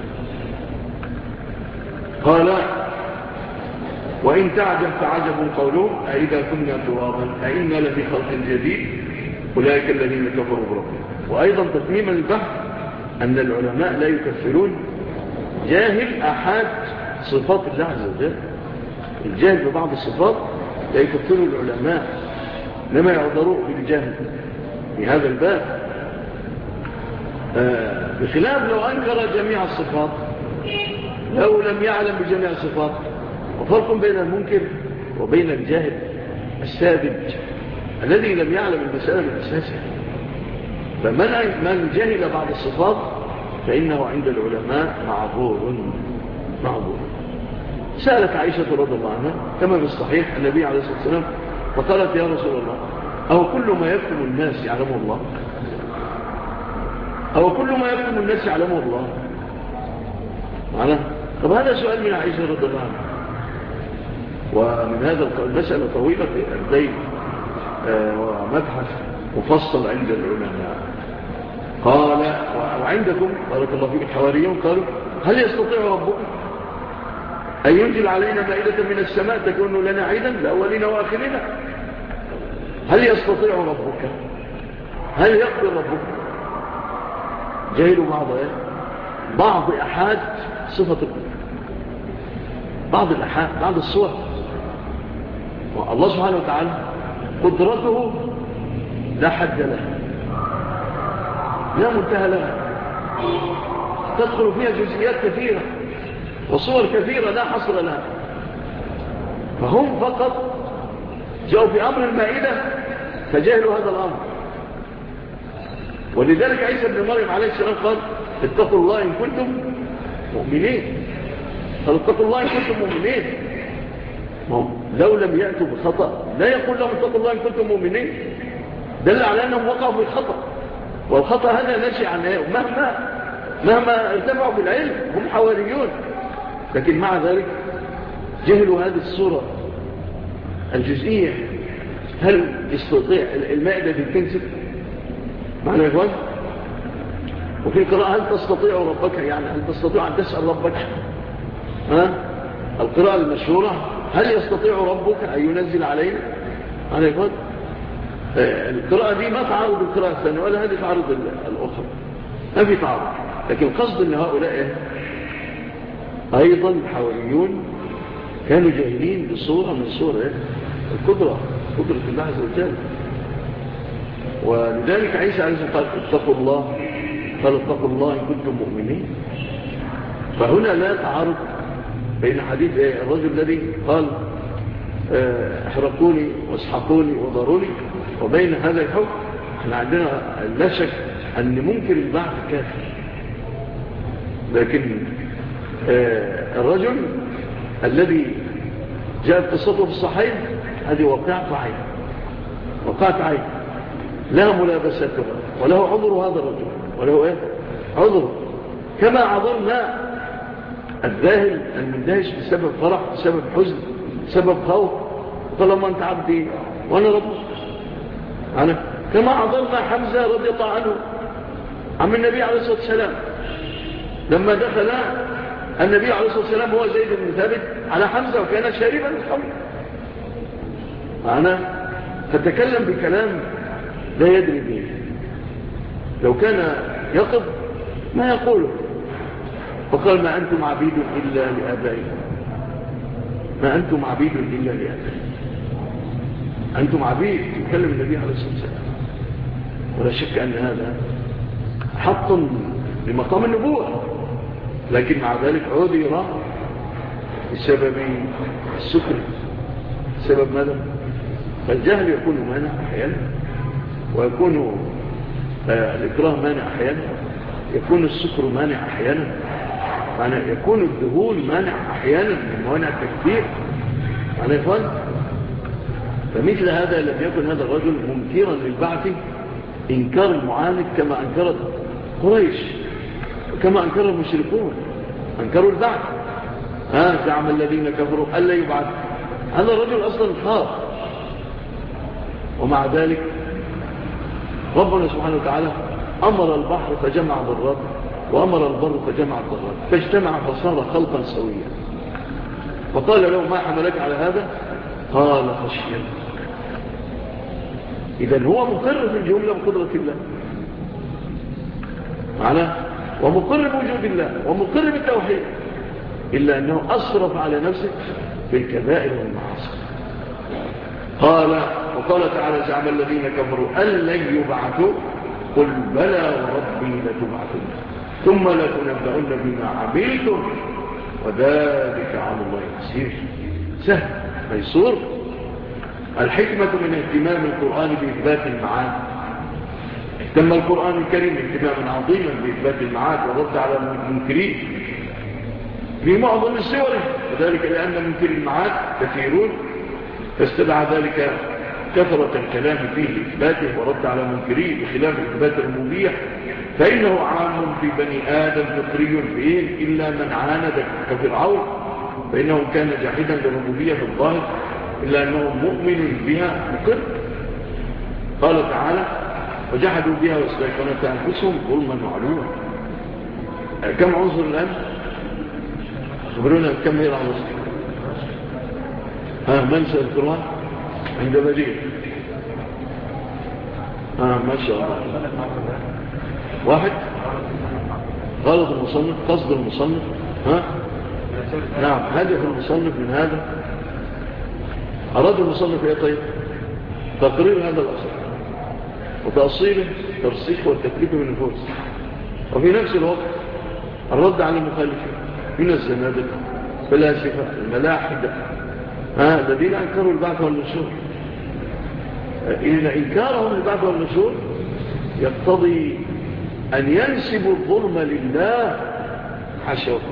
قال: وإن تعجب فعجب قولهم أئذا كنا ترابا أئنا لفي خلق جديد أولئك الذين كفروا بربهم. وأيضا تتميما البحث أن العلماء لا يكفرون جاهل أحد صفات الله عز وجل. الجاهل ببعض الصفات لا يكفروا العلماء، لما يعذروا بالجهل في هذا الباب، بخلاف لو أنكر جميع الصفات، لو لم يعلم بجميع الصفات. وفرق بين المنكر وبين الجاهل الساذج الذي لم يعلم المسألة الأساسية. فمن جهل بعض الصفات فإنه عند العلماء معذور. سألت عائشة رضي الله عنها كما في الصحيح النبي عليه الصلاة والسلام فقالت: يا رسول الله، أو كل ما يكتم الناس يعلمه الله؟ أو كل ما يكتم الناس يعلمه الله؟ طب هذا سؤال من عائشة رضي الله عنها. ومن هذا المسألة طويلة في الدين ومبحث مفصل عند العلماء. قال: وعندكم بارك الله فيك الحواريون قالوا: هل يستطيع ربكم أن ينزل علينا مائدة من السماء تكون لنا عيدا لأولنا وآخرنا؟ هل يستطيع ربك؟ هل يقدر ربك؟ جاهلوا بعض أحد صفة القدرة. بعض الصور. والله سبحانه وتعالى قدرته لا حد لها، لا منتهى لها، تدخل فيها جزئيات كثيرة وصور كثيرة لا حصر لها. فهم فقط جاءوا في أمر المائدة فجاهلوا هذا الأمر. ولذلك عيسى بن مريم عليه السلام قال اتقوا الله إن كنتم مؤمنين. قال اتقوا الله إن كنتم مؤمنين. لو لم يأتوا بخطأ لا يقول لهم اتقوا الله إن كنتم مؤمنين، دل على أنهم وقعوا في الخطأ. والخطأ هذا نشأ عن مهما ارتفعوا بالعلم، هم حواريون، لكن مع ذلك جهلوا هذه الصورة الجزئية. هل يستطيع المائدة تنكسر؟ معنى يا إخوان؟ وفي القراءة هل تستطيع ربك، يعني هل تستطيع أن تسأل ربك؟ القراءة المشهورة هل يستطيع ربك أن ينزل علينا؟ معنى يا إخوان؟ القراءة دي ما تعارض القراءة الثانية ولا هذه تعارض الأخرى، ما في تعارض. لكن قصد أن هؤلاء أيضا الحواريون كانوا جاهلين بصورة من صور قدرة الله عز وجل. ولذلك عيسى عليه السلام قال اتقوا الله، قال اتقوا الله إن كنتم مؤمنين. فهنا لا تعارض بين حديث الرجل الذي قال احرقوني واسحقوني وضروني وبين هذا الحكم. احنا عندنا لا شك أن ممكن البعث كافر، لكن الرجل الذي جاءت قصته في الصحيح هذه وقعت عين لا ملابستها، وله عذر هذا الرجل، وله عذر كما عذرنا الذاهل المندهش بسبب فرح، بسبب حزن، بسبب خوف. طالما انت عبدي وانا ربك، كما عذرنا حمزة رضي الله عنه عم النبي عليه الصلاة والسلام لما دخل النبي عليه الصلاة والسلام هو زيد بن ثابت على حمزة وكان شاربا الخمر. فتكلم بكلام لا يدري به، لو كان يقظ ما يقوله. فقال ما أنتم عبيد إلا لآبائكم، ما أنتم عبيد إلا لآبائكم، أنتم عبيد. يتكلم النبي عليه الصلاة والسلام، ولا شك أن هذا حط لمقام النبوة، لكن مع ذلك عذر بسبب السكر. بسبب ماذا؟ فالجهل يكون مانع أحيانا، ويكون الإكراه مانع أحيانا، يكون السكر مانع أحيانا، يعني يكون الذهول مانع أحيانا من موانع التكفير. يعني يا إخوان، فمثل هذا لم يكن هذا الرجل منكرا للبعث إنكار المعاند كما أنكرت قريش، كما أنكر المشركون، أنكروا البعث. زعم الذين كفروا ألا يبعث. هذا الرجل أصلا خاف، ومع ذلك ربنا سبحانه وتعالى أمر البحر فجمع ضرات، وأمر البر فجمع ضرات، فاجتمع فصار خلقا سويا. فقال له ما حملك على هذا؟ قال خشية. إذن هو مقر في الجملة بقدرة الله معنا، ومقر بوجود الله، ومقر بالتوحيد، إلا أنه أصرف على نفسه بالكبائر والمعاصي. وقال تعالى زعم الذين كفروا أن لن يبعثوا، قل بلى وربي لتبعثون ثم لتنبؤن بما عملتم وذلك على الله يسير. سهل ميسور. الحكمة من اهتمام القرآن بإثبات المعاد. اهتم القرآن الكريم اهتماما عظيما بإثبات المعاد ورد على المنكرين في معظم السور، وذلك لأن منكر المعاد كثيرون، فاستدعى ذلك كثرة الكلام فيه إثباته ورد على منكرين بخلاف إثبات الربوبية، فإنه عام في بني آدم فطري فيه إلا من عاند كفرعون، فإنه كان جاحدا للربوبية في الظاهر إلا أنه مؤمن بها مقر. قال تعالى وجحدوا بها واستيقنتها أنفسهم ظلما وعلوا. كم عنصر الآن؟ خبرونا كم هي العنصر؟ من سأذكرها عند بديل؟ ما شاء الله. واحد غلط المصنف، قصد المصنف نعم، هدف المصنف من هذا أراد المصنف إيه؟ طيب تقرير هذا الأصل وتأصيله ترسيخ والتكليف من النفوس، وفي نفس الوقت الرد على المخالفين من الزنادقة فلاسفة الملاحدة الذين أنكروا البعث والنشور. إن إنكارهم البعث والنشور يقتضي أن ينسبوا الظلم لله حاشا وكذا.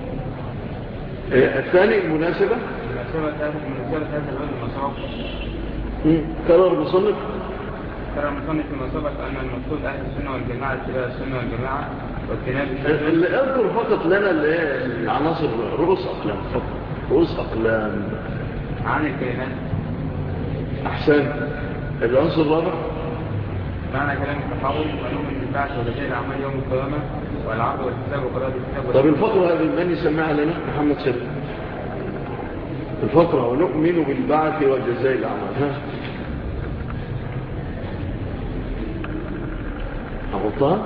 الثاني المناسبة كرر المصنف فيما سبق أن المقصود أهل السنة والجماعة اتباع السنة والجماعة واجتناب اللي أذكر فقط لنا العناصر رؤوس أقلام فقط، رؤوس أقلام عن الكلمات. أحسن. العنصر الرابع معنى كلام التحول ونؤمن بالبعث وجزاء الأعمال يوم القيامة والعرض والحساب وقراءة الكتاب. طب الفقرة هذه من يسمعها لنا؟ محمد شرف. الفقرة ونؤمن بالبعث وجزاء الأعمال أغطها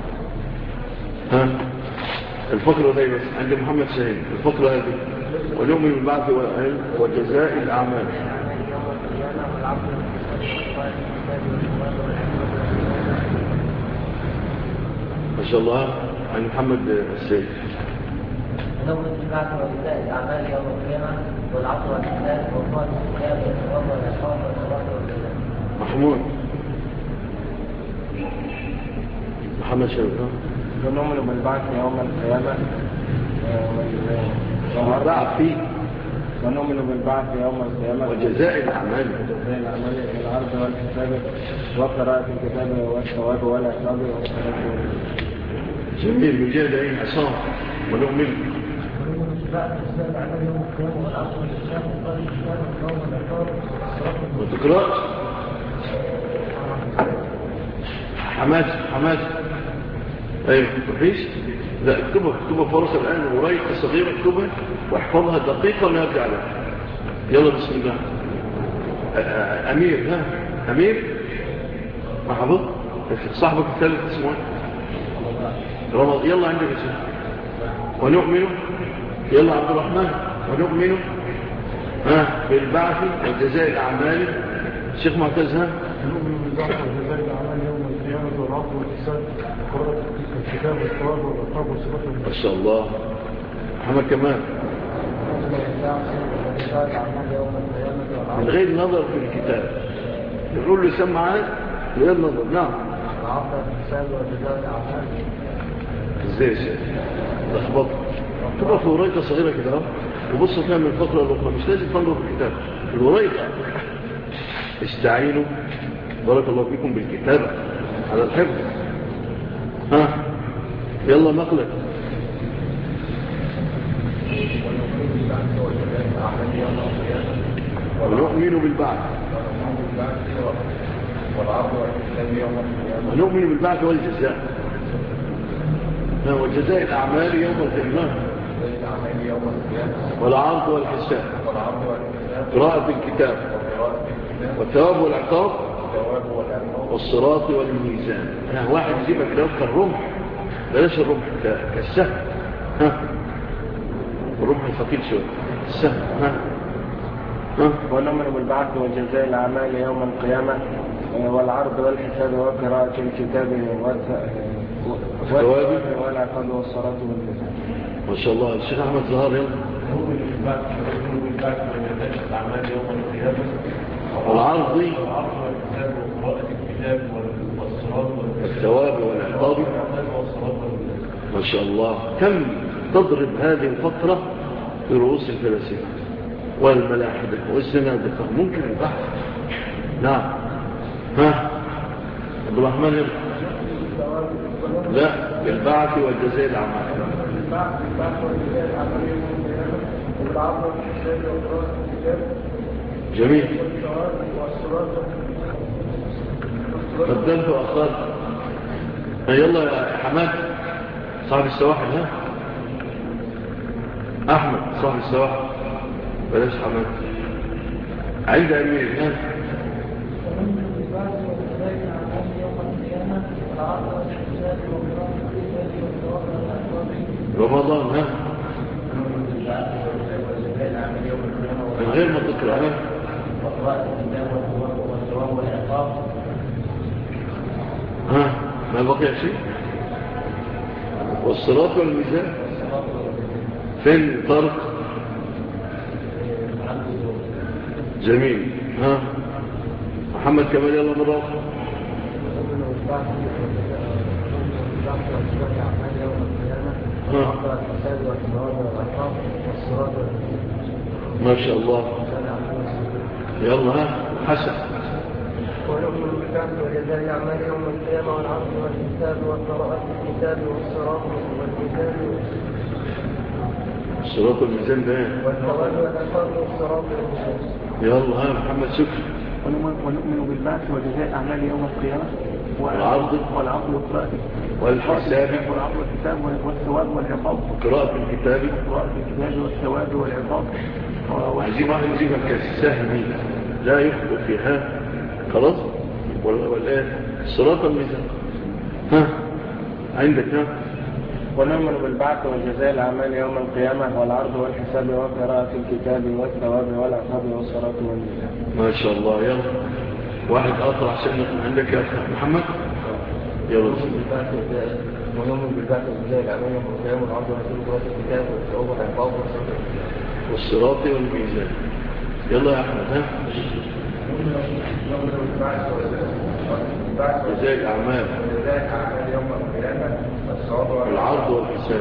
الفقرة هذه بس عند محمد شاهين. الفقرة هذه ونؤمن بالبعث وجزاء الأعمال. ما شاء الله عن محمد السيد. نؤمن بالبعث وجزاء الأعمال يوم القيامة والعصر والحساب وقراءة الكتاب والثواب والعقاب والصراط والجزاء. محمود محمد شاهين. ونؤمن بالبعث يوم القيامة ونؤمن بالبعث يوم القيامة وجزاء الأعمال والعرض والحساب وقراءة الكتاب والثواب والعقاب والصراط والجزاء. جميل. مجاهد أين عصام. ونؤمن وتقرأ حماد ايوه مفيش. لا اكتبها فرصة الآن الوريق الصغيرة اكتبها واحفظها دقيقة ونرجع لها. يلا بسم الله. أمير أمير ما حفظ صاحبك الثالث اسمه رمض. يلا عندك اسمه. ونؤمن يلا عبد الرحمن. ونؤمن بالبعث وجزاء الأعمال. الشيخ معتز. نؤمن بالبعث وجزاء الأعمال يوم القيامة والعرض والحساب وقراءة الكتاب والثواب والعقاب والصراط والجزاء. ما شاء الله. محمد كمال. من غير نظر في الكتاب يقول له سمعات من غير نظر. نعم. العرض والحساب وجزاء الأعمال. ازاي شيء لخبط. تبقى في وريقة صغيرة كده وبص فيها من الفترة الأخرى مش لازم تنظر في الكتاب. الوريقة استعينوا بارك الله فيكم بالكتابة على الحفظ. يلا مقلب. ونؤمن بالبعث ونؤمن بالبعث والجزاء وجزاء الأعمال يوم القيامة والعرض والحساب قراءة الكتاب والثواب والعقاب والصراط والميزان. واحد يجيبك لو كالرمح بلاش الرمح كالسهم. الرمح الثقيل شوية السهم. ونؤمن بالبعث وجزاء الأعمال يوم القيامة والعرض والحساب وقراءة الكتاب والثواب والعقاب والصراط والجزاء. ما شاء الله. الشيخ أحمد زهار. نؤمن بالبعث وجزاء الأعمال يوم القيامة والعرض والحساب وقراءة الكتاب والصراط والثواب والعقاب والصراط والجزاء. ما شاء الله. كم تضرب هذه الفترة في رؤوس الفلاسفة والملاحدة والزنادقة ممكن البحث. نعم. عبد الرحمن. لا بالبعث وجزاء الأعمال. جميل. قدمت أخذ. يلا يا حماد صاحب السواحل. أحمد صاحب السواحل بلاش حماد. عند أمير. رمضان. يوم القيامة من غير ما تقرأها وقراءة الكتاب والثواب والعقاب. ها ما بقي شيء. والصراط والميزان فين طرق جميل. ها محمد كمال يلا مرة أخرى. ما شاء الله. يلا ها حسن. ونؤمن بالبعث وجزاء الأعمال يوم القيامة والعرض والحساب وقراءة الكتاب والصراط والميزان الصراط والميزان ده والثواب والعقاب والصراط والميزان. يلا ها محمد شكري. ونؤمن بالبعث وجزاء الأعمال يوم القيامة والعرض والقراءة والحساب والعرض والحساب والثواب والعقاب. قراءة الكتاب والثواب والعقاب. عايزين واحد يجيبها كالسهم لا يخطئ فيها. خلاص والآن الصراط والميزان. ها عندك. ها ونؤمن بالبعث وجزاء الأعمال يوم القيامة والعرض والحساب وقراءة الكتاب والثواب والعقاب والصراط والميزان. ما شاء الله. يلا واحد آخر عشان عندك يا أخي محمد. يلا ونؤمن بالبعث وجزاء الأعمال يوم القيامة والعرض والحساب الكتاب والثواب والعقاب والصراط والميزان. يلا يا أحمد. ها جزاء الأعمال يوم القيامة والعرض والحساب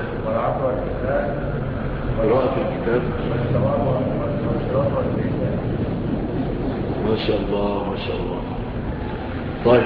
قراءة الكتاب. ما شاء الله ما شاء الله. طيب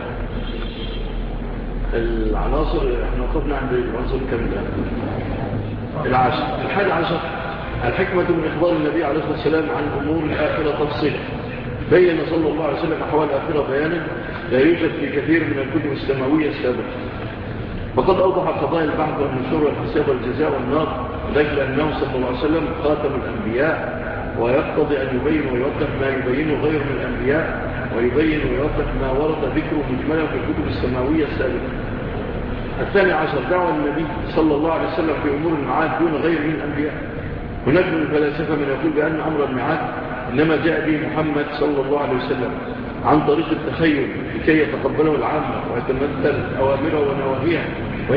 العناصر احنا وقفنا عند العنصر كم العاشر. 11 الحكمة من إخبار النبي عليه الصلاة والسلام عن أمور الآخرة تفصيلا. بين صلى الله عليه وسلم أحوال الآخرة بيانا لا يوجد في كثير من الكتب السماوية السابقة. فقد أوضح قضايا البحث والنشور والحساب والجزاء والنار، لكن أنه صلى الله عليه وسلم خاتم الأنبياء ويقتضي أن يبين ويوضح ما يبينه غير من الأنبياء ويبين ويوضح ما ورد ذكره مجملا في الكتب السماوية السابقة. 12 دعوة النبي صلى الله عليه وسلم في أمور المعاد دون غير من الأنبياء. هناك من الفلاسفة من يقول بأن أمر المعاد إنما جاء به محمد صلى الله عليه وسلم عن طريق التخيل لكي يتقبله العامة ويتمثل أوامره ونواهيه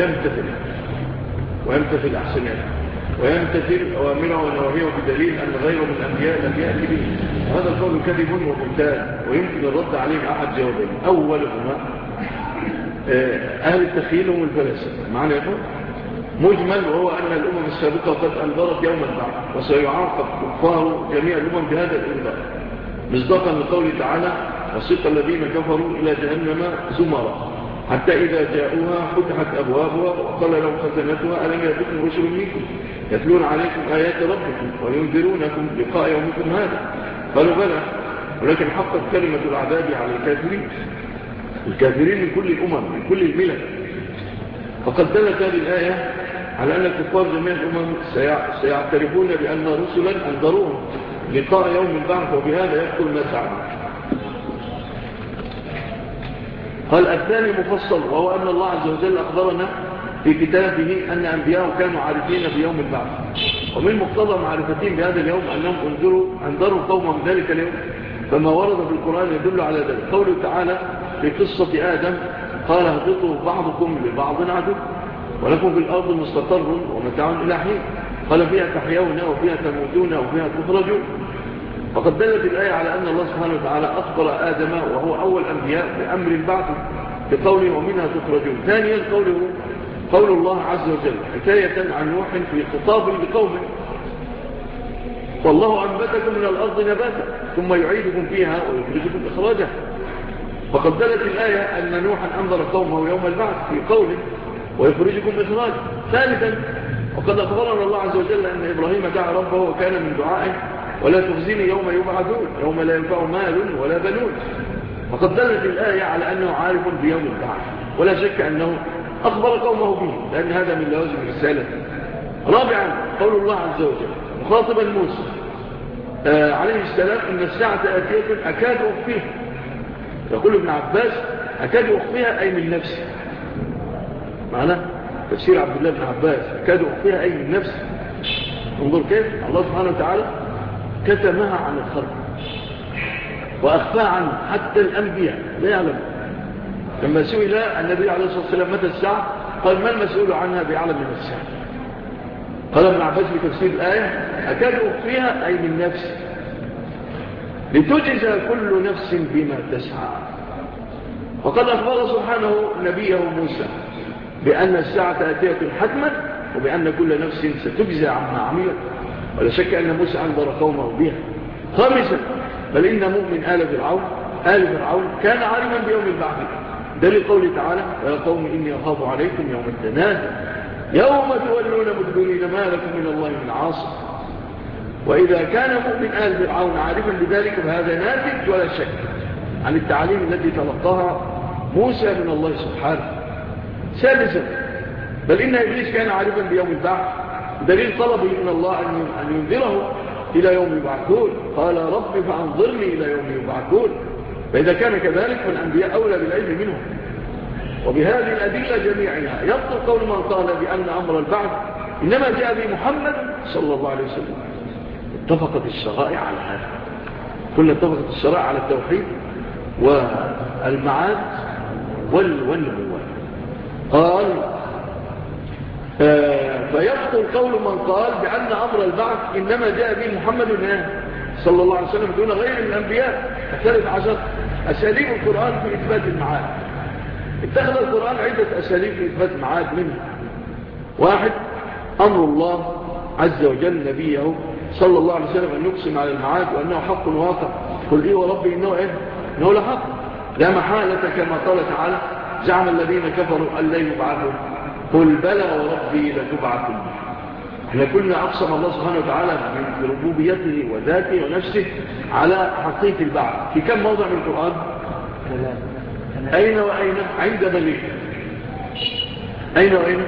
ويمتثل أحسنات ويمتثل أوامره ونواهيه بدليل أن غيره من الأنبياء لم يأتي به. وهذا القول كذب وبهتان ويمكن الرد عليه أحد جوابين. أولهما أهل التخيل هم الفلاسفة معنى يقول مجمل، وهو أن الأمم السابقة قد أنذرت يوم البعث وسيعاقب كفار جميع الأمم بهذا الإنذار، مصداقا لقوله تعالى وسيق الذين كفروا إلى جهنم زمرا حتى إذا جاءوها فتحت أبوابها وقال لهم خزنتها ألم يأتكم رسل منكم يتلون عليكم آيات ربكم وينذرونكم لقاء يومكم هذا قالوا بلى ولكن حقت كلمة العذاب على الكافرين من كل الأمم من كل الملل. فقد دلت هذه الآية على أن الكفار جميع الأمم سيعترفون بأن رسلا أنذروهم لقاء يوم البعث وبهذا يدخل ما سعدوا. قال الثاني مفصل، وهو أن الله عز وجل أخبرنا في كتابه أن أنبياءه كانوا عارفين بيوم البعث، ومن مقتضى معرفتهم بهذا اليوم أنهم أنذروا قومهم ذلك اليوم، فما ورد في القرآن يدل على ذلك. قوله تعالى في قصة آدم قال اهبطوا بعضكم لبعض عدو ولكم في الأرض مستقر ومتاع إلى حين قال فيها تحيون وفيها تموتون وفيها تخرجون. فقد دلت الآية على أن الله سبحانه وتعالى أخبر آدم وهو أول أنبياء بأمر البعث بقوله ومنها تخرجون. ثانيا قول الله عز وجل حكاية عن نوح في خطاب لقومه والله أنبتكم من الأرض نباتا ثم يعيدكم فيها ويخرجكم إخراجا. فقد دلت الآية أن نوحا أنذر قومه يوم البعث في قوله ويخرجكم إخراجا. ثالثا وقد أخبرنا الله عز وجل أن إبراهيم دعا ربه وكان من دعائه ولا تخزيني يوم يبعثون يوم لا ينفع مال ولا بنون. فقد دلت الآية على أنه عارف بيوم البعث ولا شك أنه أخبر قومه به لأن هذا من لوازم الرسالة. رابعا قول الله عز وجل مخاطبا موسى عليه السلام إن الساعة آتية أكاد أخفيها. يقول ابن عباس أكاد أخفيها أي من نفسي. معنى تفسير عبد الله بن عباس أكاد أخفيها أي من نفسي. انظر كيف الله سبحانه وتعالى كتمها عن الخلق وأخفاها عنه، حتى الأنبياء لا يعلم. لما سئل النبي عليه الصلاة والسلام متى الساعة قال ما المسؤول عنها بأعلم من الساعة. قال ابن عباس في تفسير الآية أكاد أخفيها أي من نفسي لتجزى كل نفس بما تسعى. وقد أخبر سبحانه نبيه موسى بأن الساعة آتية حتما وبأن كل نفس ستجزى عما عملت، ولا شك أن موسى أنذر قومه بها. خامسا بل إن مؤمن آل فرعون كان عالما بيوم البعث، دليل قوله تعالى يا قوم إني أخاف عليكم يوم التناد يوم تولون مدبرين ما لكم من الله من عاصم. وإذا كان مؤمن آل فرعون عارفا بذلك فهذا ناتج ولا شك عن التعاليم التي تلقاها موسى من الله سبحانه. سادسا بل إن إبليس كان عارفا بيوم البعث، دليل طلبه من الله أن ينذره إلى يوم يبعثون، قال رب فأنظرني إلى يوم يبعثون. فإذا كان كذلك فالأنبياء أولى بالعلم منهم. وبهذه الأدلة جميعها يبطل قول من قال بأن أمر البعث إنما جاء به محمد صلى الله عليه وسلم. اتفقت الشرائع على هذا، كل اتفقت الشرائع على التوحيد والمعاد والنبوة. قال فيبطل قول من قال بأن أمر البعث إنما جاء به محمد صلى الله عليه وسلم دون غير الأنبياء. 13 أساليب القرآن في إثبات المعاد. اتخذ القرآن عدة أساليب في إثبات المعاد، منها 1 أمر الله عز وجل نبيه صلى الله عليه وسلم أن يقسم على المعاد وأنه حق واقع. قل إيه وربي إنه لحق لا محالة، كما قال تعالى زعم الذين كفروا أن لا يبعثوا قل بلى وربي لتبعثوا. احنا كلنا أقسم الله سبحانه وتعالى بربوبيته وذاته ونفسه على حقيقة البعث في كم موضع من القرآن؟ أين وأين؟ عند دليل. أين وأين؟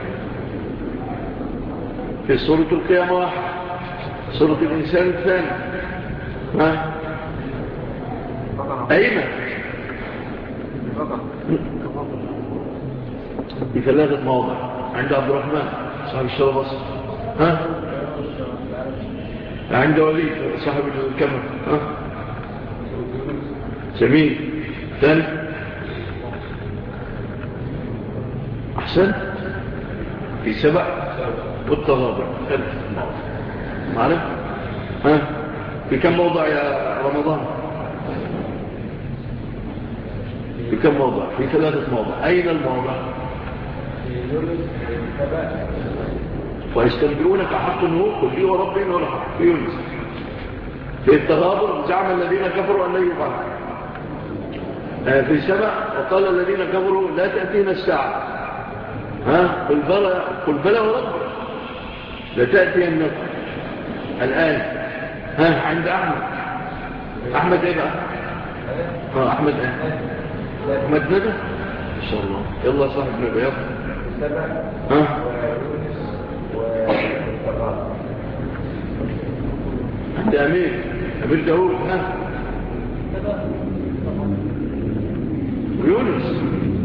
في سورة القيامة 1، سورة الإنسان 2. أين؟ في 3 مواضع عند عبد الرحمن صاحب الشرى بصر، عند وليد صاحب الكمر، جميل. ثاني أحسن في 7 والتغابر 3 مواضع. معلم في كم موضع يا رمضان؟ في كم موضع؟ في 3 مواضع. أين الموضع؟ ويستنبئونك حق هو قل لي وربي إنه لحق في يونس. في التغابر زعم الذين كفروا أن لا يبعثوا. في 7 وقال الذين كفروا لا تأتينا الساعة قل بلى وربي لتأتينكم الآن. عند أحمد إيه بقى؟ أحمد أحمد ندى إن شاء الله. يلا صاحب ندى يلا. عند أمير داود ويونس.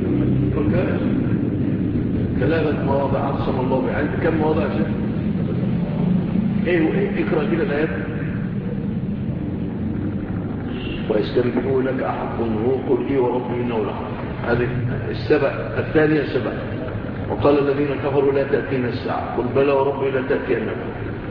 3 مواضع أقسم الله بها. عند كم مواضع يا شيخ؟ ايه اقرأ كده الآيات. ويستنبئونك أحق هو قل إيه وربي إنه لحق. هذه 7 الثانية 7. وقال الذين كفروا لا تأتينا الساعة قل بلى وربي لا تأتينكم.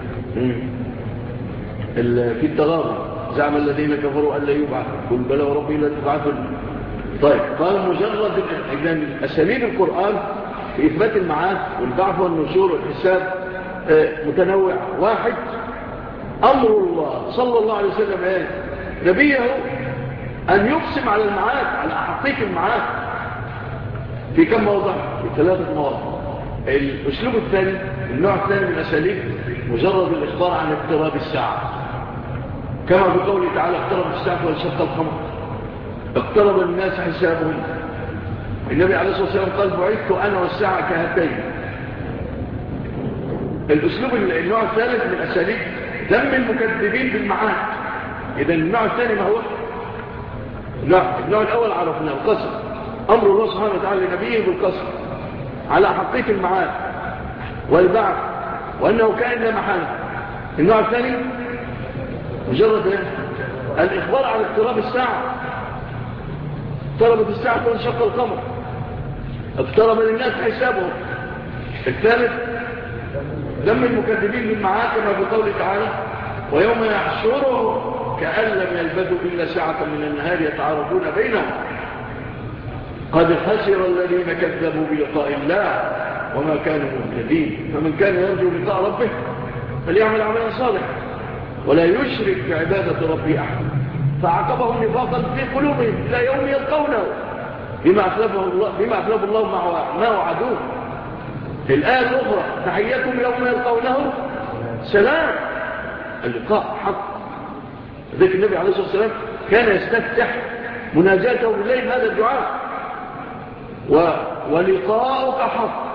في التغابر زعم الذين كفروا أن لا يبعثوا قل بلى وربي لا تبعثوا. طيب قال مجرد أساليب القرآن في إثبات المعاد والبعث والنشور والحساب متنوع. 1 أمر الله صلى الله عليه وسلم نبيه أن يقسم على المعاد على حقيقة المعاد في كم موضع؟ في 3 مواضع. الأسلوب الثاني النوع الثاني من أساليب مجرد الإخبار عن اقتراب الساعة، كما بقوله تعالى اقترب الساعة وانشق القمر اقترب الناس حسابهم. النبي عليه الصلاة والسلام قال بعثت أنا والساعة كهاتين. الأسلوب النوع الثالث من أساليب ذم المكذبين بالمعاد. إذا النوع الثاني ما هو؟ النوع الأول عرفنا القسم، أمر الله سبحانه وتعالى لنبيه بالقسم على حقيقة المعاد والبعث وأنه كائن لا محالة. النوع الثاني مجرد ايه؟ الإخبار عن اقتراب الساعة. اقتربت الساعة وانشق القمر، اقترب للناس حسابهم. الثالث ذم المكذبين للمعاد كما في قوله تعالى ويوم يحشرهم كأن لم يلبثوا إلا ساعة من النهار يتعارفون بينهم قد خسر الذين كذبوا بلقاء الله وما كانوا مهتدين. فمن كان يرجو لقاء ربه فليعمل عملا صالحا ولا يشرك بعبادة ربه أحد. فعقبهم نفاقا في قلوبهم إلى يوم يلقونه بما أخلفه الله ما وعدوه. في الآية الأخرى تحيتهم يوم يلقونه سلام. اللقاء حق. ذلك النبي عليه الصلاة والسلام كان يستفتح مناجاته بالليل هذا الدعاء ولقاؤك حق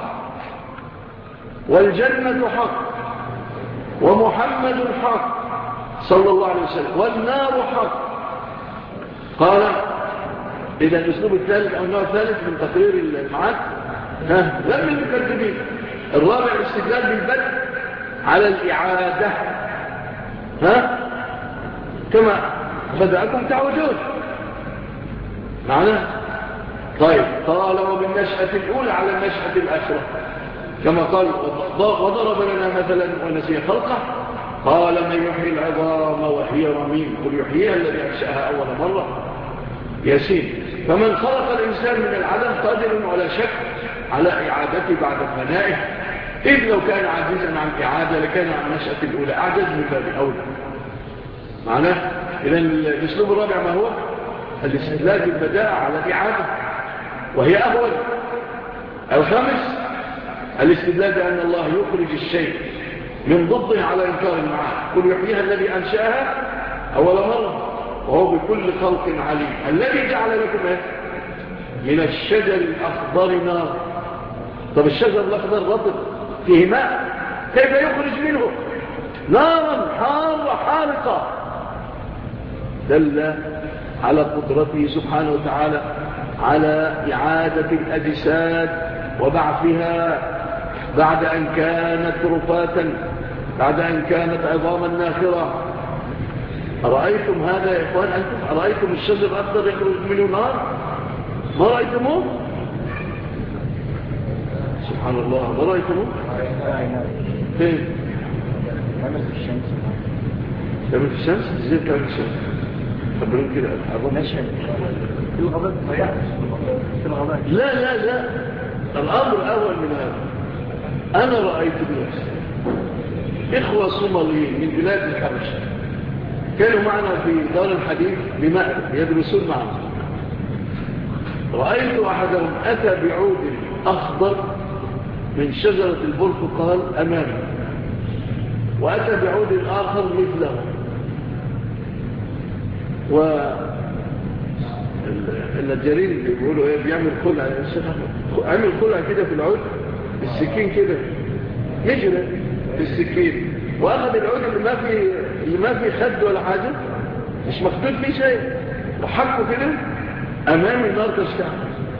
والجنة حق ومحمد حق صلى الله عليه وسلم والنار حق. قال إذا الأسلوب الثالث أو النوع الثالث من تقرير المعاد ذم المكذبين. الرابع الاستدلال بالبدء على الإعادة كما بدأكم تعودون معناه. طيب قال وبالنشأة الأولى على النشأة الآخرة كما قال وضرب لنا مثلا ونسي خلقه قال من يحيي العظام وهي رميم قل يحييها الذي أنشأها أول مرة. ياسين. فمن خلق الإنسان من العدم قادر ولا شك على إعادته بعد فنائه إذ لو كان عاجزا عن إعادة لكان عن نشأة الأولى أعجز من باب أولى معناه. إذن الأسلوب الرابع ما هو الاستدلال بالبداء على الإعادة وهي أول. الخامس الاستدلال بأن الله يخرج الشيء من ضده على إنكار المعاد قل يحييها الذي أنشأها أول مرة وهو بكل خلق عليم الذي جعل لكم من الشجر الأخضر نار. طب الشجر الأخضر رطب فيه ماء كيف يخرج منه نارا حارة حارقة دل على قدرته سبحانه وتعالى على إعادة الأجساد وبعثها بعد أن كانت رفاتا بعد أن كانت عظاما ناخرة. أرأيتم هذا يا إخوان أنتم أرأيتم الشجر الأخضر يخرج منه نار ما رأيتموه سبحان الله ما رأيتموه فين تعمل في الشمس تعمل في الشمس ازاي تعمل في الشمس خبرون كده نشهد في الغابات في الغابات لا الأمر أول من هذا. أنا رأيت بنفسي إخوة صوماليين من بلاد الحبشة كانوا معنا في دار الحديث بمأرب يدرسون معنا. رأيت أحدهم أتى بعود أخضر من شجرة البرتقال أمامي وأتى بعود آخر مثله والنجارين اللي بيقولوا ايه بيعمل خلع عمل خلع كده في العود بالسكين كده يجري في السكين واخذ العود اللي ما فيه خد ولا حاجه مش مخدود فيه شيء وحكه كده امام النار تشتعل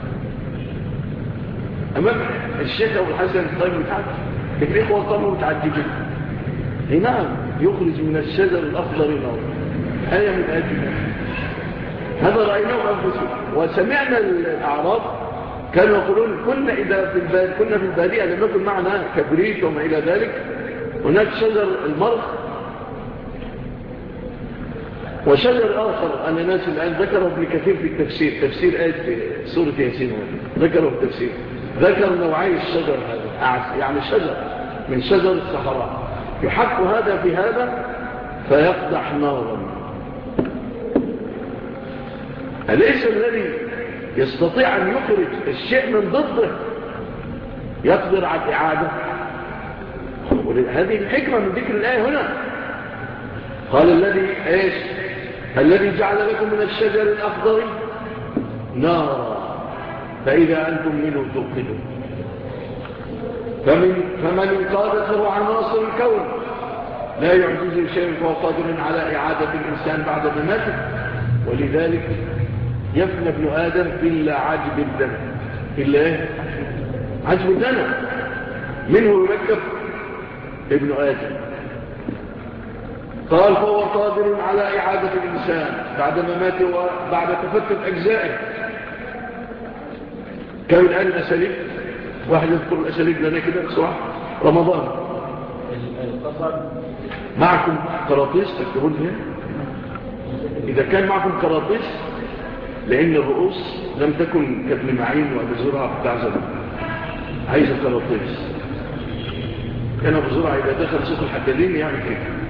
امام الشيخ ابو الحسن الطيب متعجب. الاخوه قاموا متعجبين. نعم يخرج من الشجر الاخضر نار آية من آيات الله. هذا رأيناه أنفسنا وسمعنا الأعراب كانوا يقولون كنا في البادية لم يكن معنا كبريت وما إلى ذلك. هناك شجر المرخ وشجر آخر أن الناس الآن ذكروا ابن كثير في التفسير تفسير آية سورة ياسين ذكروا التفسير ذكر نوعي الشجر هذا يعني شجر من شجر الصحراء يحك هذا في هذا فيقدح نارا. أليس الذي يستطيع أن يخرج الشيء من ضده يقدر على الإعادة؟ هذه الحكمة من ذكر الآية هنا. قال الذي جعل لكم من الشجر الأخضر نارا فإذا أنتم منه توقدون. فمن انقادته عناصر الكون لا يعجز شيء فهو قادر على إعادة الإنسان بعد مماته. ولذلك يفنى ابن آدم إلا عجب الدم إلا إيه؟ عجب الدم منه يركب ابن آدم. قال فهو قادر على إعادة الإنسان بعد مماته وبعد تفتت أجزائه. كم الآن الأساليب؟ واحد يذكر الأساليب لنا كده بسرعة. رمضان القصر معكم قراطيس تكتبون فيها؟ إذا كان معكم قراطيس لأن الرؤوس لم تكن كابن معين وأبو زرعة بتاع زمان، عايزة قراطيس. كان أبو زرعة إذا دخل سوق الحدادين يعني كده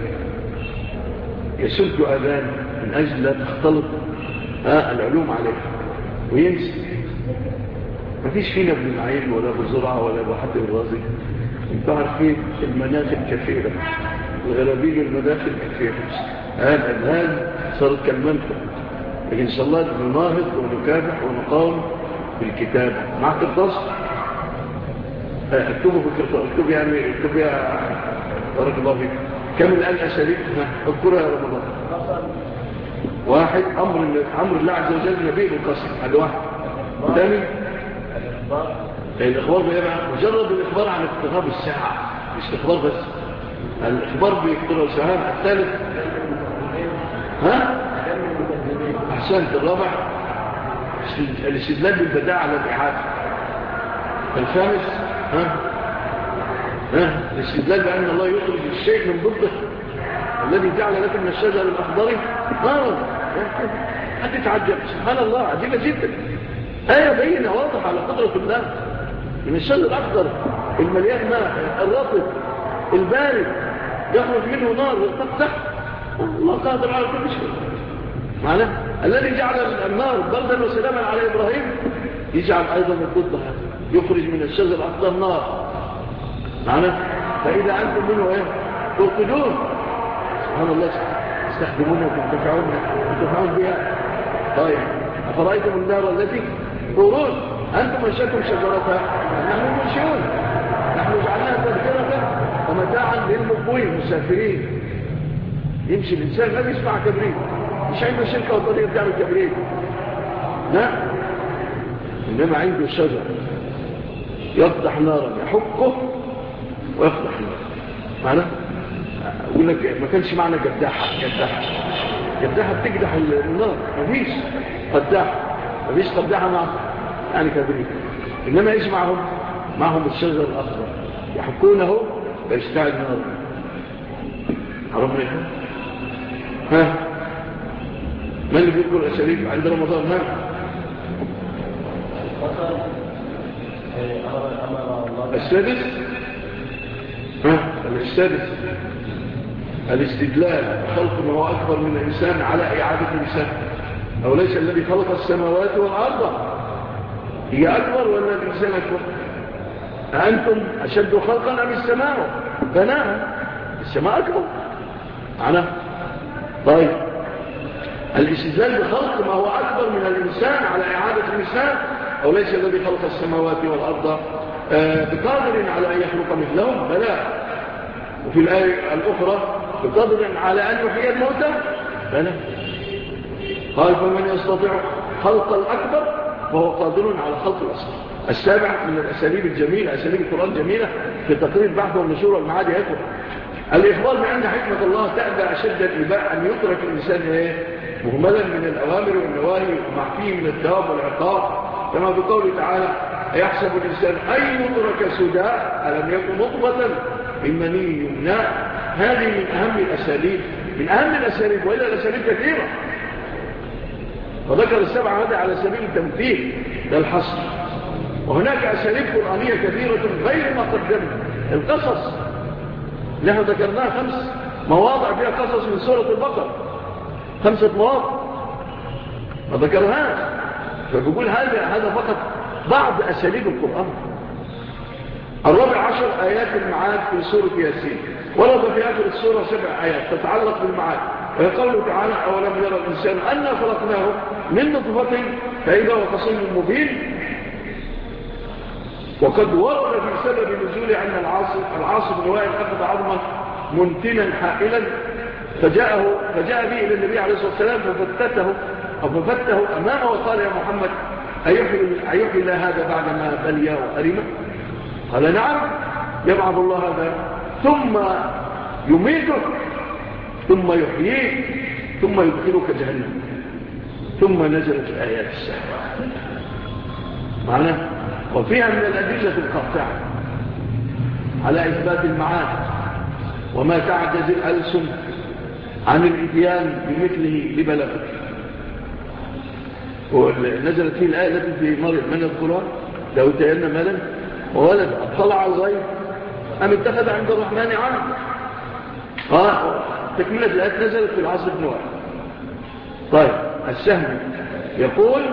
يسد أذان من أجل لا تختلط العلوم عليه وينسى. ما فيش فينا ابن معين ولا ابو زرعة ولا ابو حاتم الرازي. انتوا عارفين المناخل كثيرة، الغرابيل والمداخل كثيرة. الآن صارت كالمنفع، لكن إن شاء الله نناهض ونكافح ونقاوم بالكتاب مع قرطاس. اكتبوا بالقرطاس، اكتب يا بارك الله فيك. كم الآن أساليب اذكرها يا رمضان. واحد أمر الله عز وجل النبي بالقصر، هذا واحد. ثاني الإخبار بيبقى مجرد الإخبار عن اقتراب الساعة، مش الإخبار بس، الإخبار باقتراب الساعة. الثالث أحسنت. الرابع الاستدلال بالبداء على الإعادة. الخامس الاستدلال بأن الله يخرج الشيء من ضده الذي جعل لكم من الشجر الأخضر نارا. هتتعجب سبحان الله، عجيبة جدا. آية بينة واضحة على قدرة الله. من الشجر الأخضر المليان ماء الرطب البارد يخرج منه نار تحت. الله قادر على كل شيء. معناه الذي جعل النار بردا وسلاما على إبراهيم يجعل أيضا من ضدها، يخرج من الشجر الأخضر نار. معناه فإذا أنتم منه توقدون سبحان الله تستخدمونها وتنتفعون بها. طيب أفرأيتم النار التي تورون أنتم أنشأتم شجرتها نحن المنشئون، نحن جعلناها تذكرة ومتاعا للمقوين المسافرين. يمشي الإنسان ما بيسمع كبريت، مش عنده شركة وطنية بتعمل كبريت، لا، إنما عنده شجر يفتح نارا يحكه ويفتح نارا. معنى أقول لك ما كانش معنى قداحة بتقدح النار، مفيش قداحة، مفيش قداحة معه يعني كبريت. إنما إيش معهم الشجر الأخضر يحكونه ويشتعل نار. عرفنا إيه؟ ما اللي بيذكر الأساليب عند رمضان؟ السادس الاستدلال خلق ما هو أكبر من الإنسان على إعادة الإنسان. أو ليس الذي خلق السماوات والأرض هي أكبر ولا الإنسان أكبر؟ أنتم أشد خلقا أم السماء بناها؟ السماء أكبر معنا. طيب الاستدلال بخلق ما هو أكبر من الإنسان على إعادة الإنسان. أو ليس الذي خلق السماوات والأرض بقادر على أن يخلق مثلهم؟ بلى. وفي الآية الأخرى بقادر على أن يحيي الموتى؟ بلى. قال فمن يستطيع خلق الأكبر فهو قادر على خلق الأصغر. السابع من الأساليب الجميلة، أساليب القرآن جميلة في تقرير البحث والنشور والمعاد يكون الإخبار بأن حكمة الله تأبى أشد الإباء أن يترك الإنسان مهملا من الأوامر والنواهي ومع فيه من الثواب والعقاب، كما بقوله تعالى أيحسب الإنسان أن يترك سدى ألم يكن نطفة من مني يمنى. هذه من أهم الأساليب وإلا الأساليب كثيرة. وذكر السبعة هذا على سبيل التمثيل للحصر. وهناك أساليب قرآنية كثيرة غير ما قدمنا. القصص نحن ذكرناها 5 مواضع فيها قصص من سورة البقرة، 5 مواضع ما ذكرناهاش. فبقول هذا فقط بعض أساليب القرآن. 14 آيات المعاد في سورة ياسين، ورد في آخر السورة 7 آيات تتعلق بالمعاد. ويقول تعالى أولم يرى الإنسان أنا خلقناه من نطفة فإذا هو خصيم مبين. وقد ورد في سبب نزول أن العاص بن وائل أخذ عظما منتنا حائلا فجاء به إلى النبي عليه الصلاة والسلام ففته أمامه وقال يا محمد أيحيي الله هذا بعدما بلي وأرمه؟ قال نعم، يبعث الله هذا ثم يميته ثم يحييك ثم يدخلك جهنم. ثم نزلت الآيات السابقة معنا، وفيها من الأدلة القاطعة على إثبات المعاد وما تعجز الألسن عن الإتيان بمثله لبلغك. ونزلت فيه الآية التي في مريم من يذكرها لو اتينا مالا وولد اطلع على الغيب أم اتخذ عند الرحمن عهدا. تكملة الآية نزلت في العصر بن وائل. طيب السهم يقول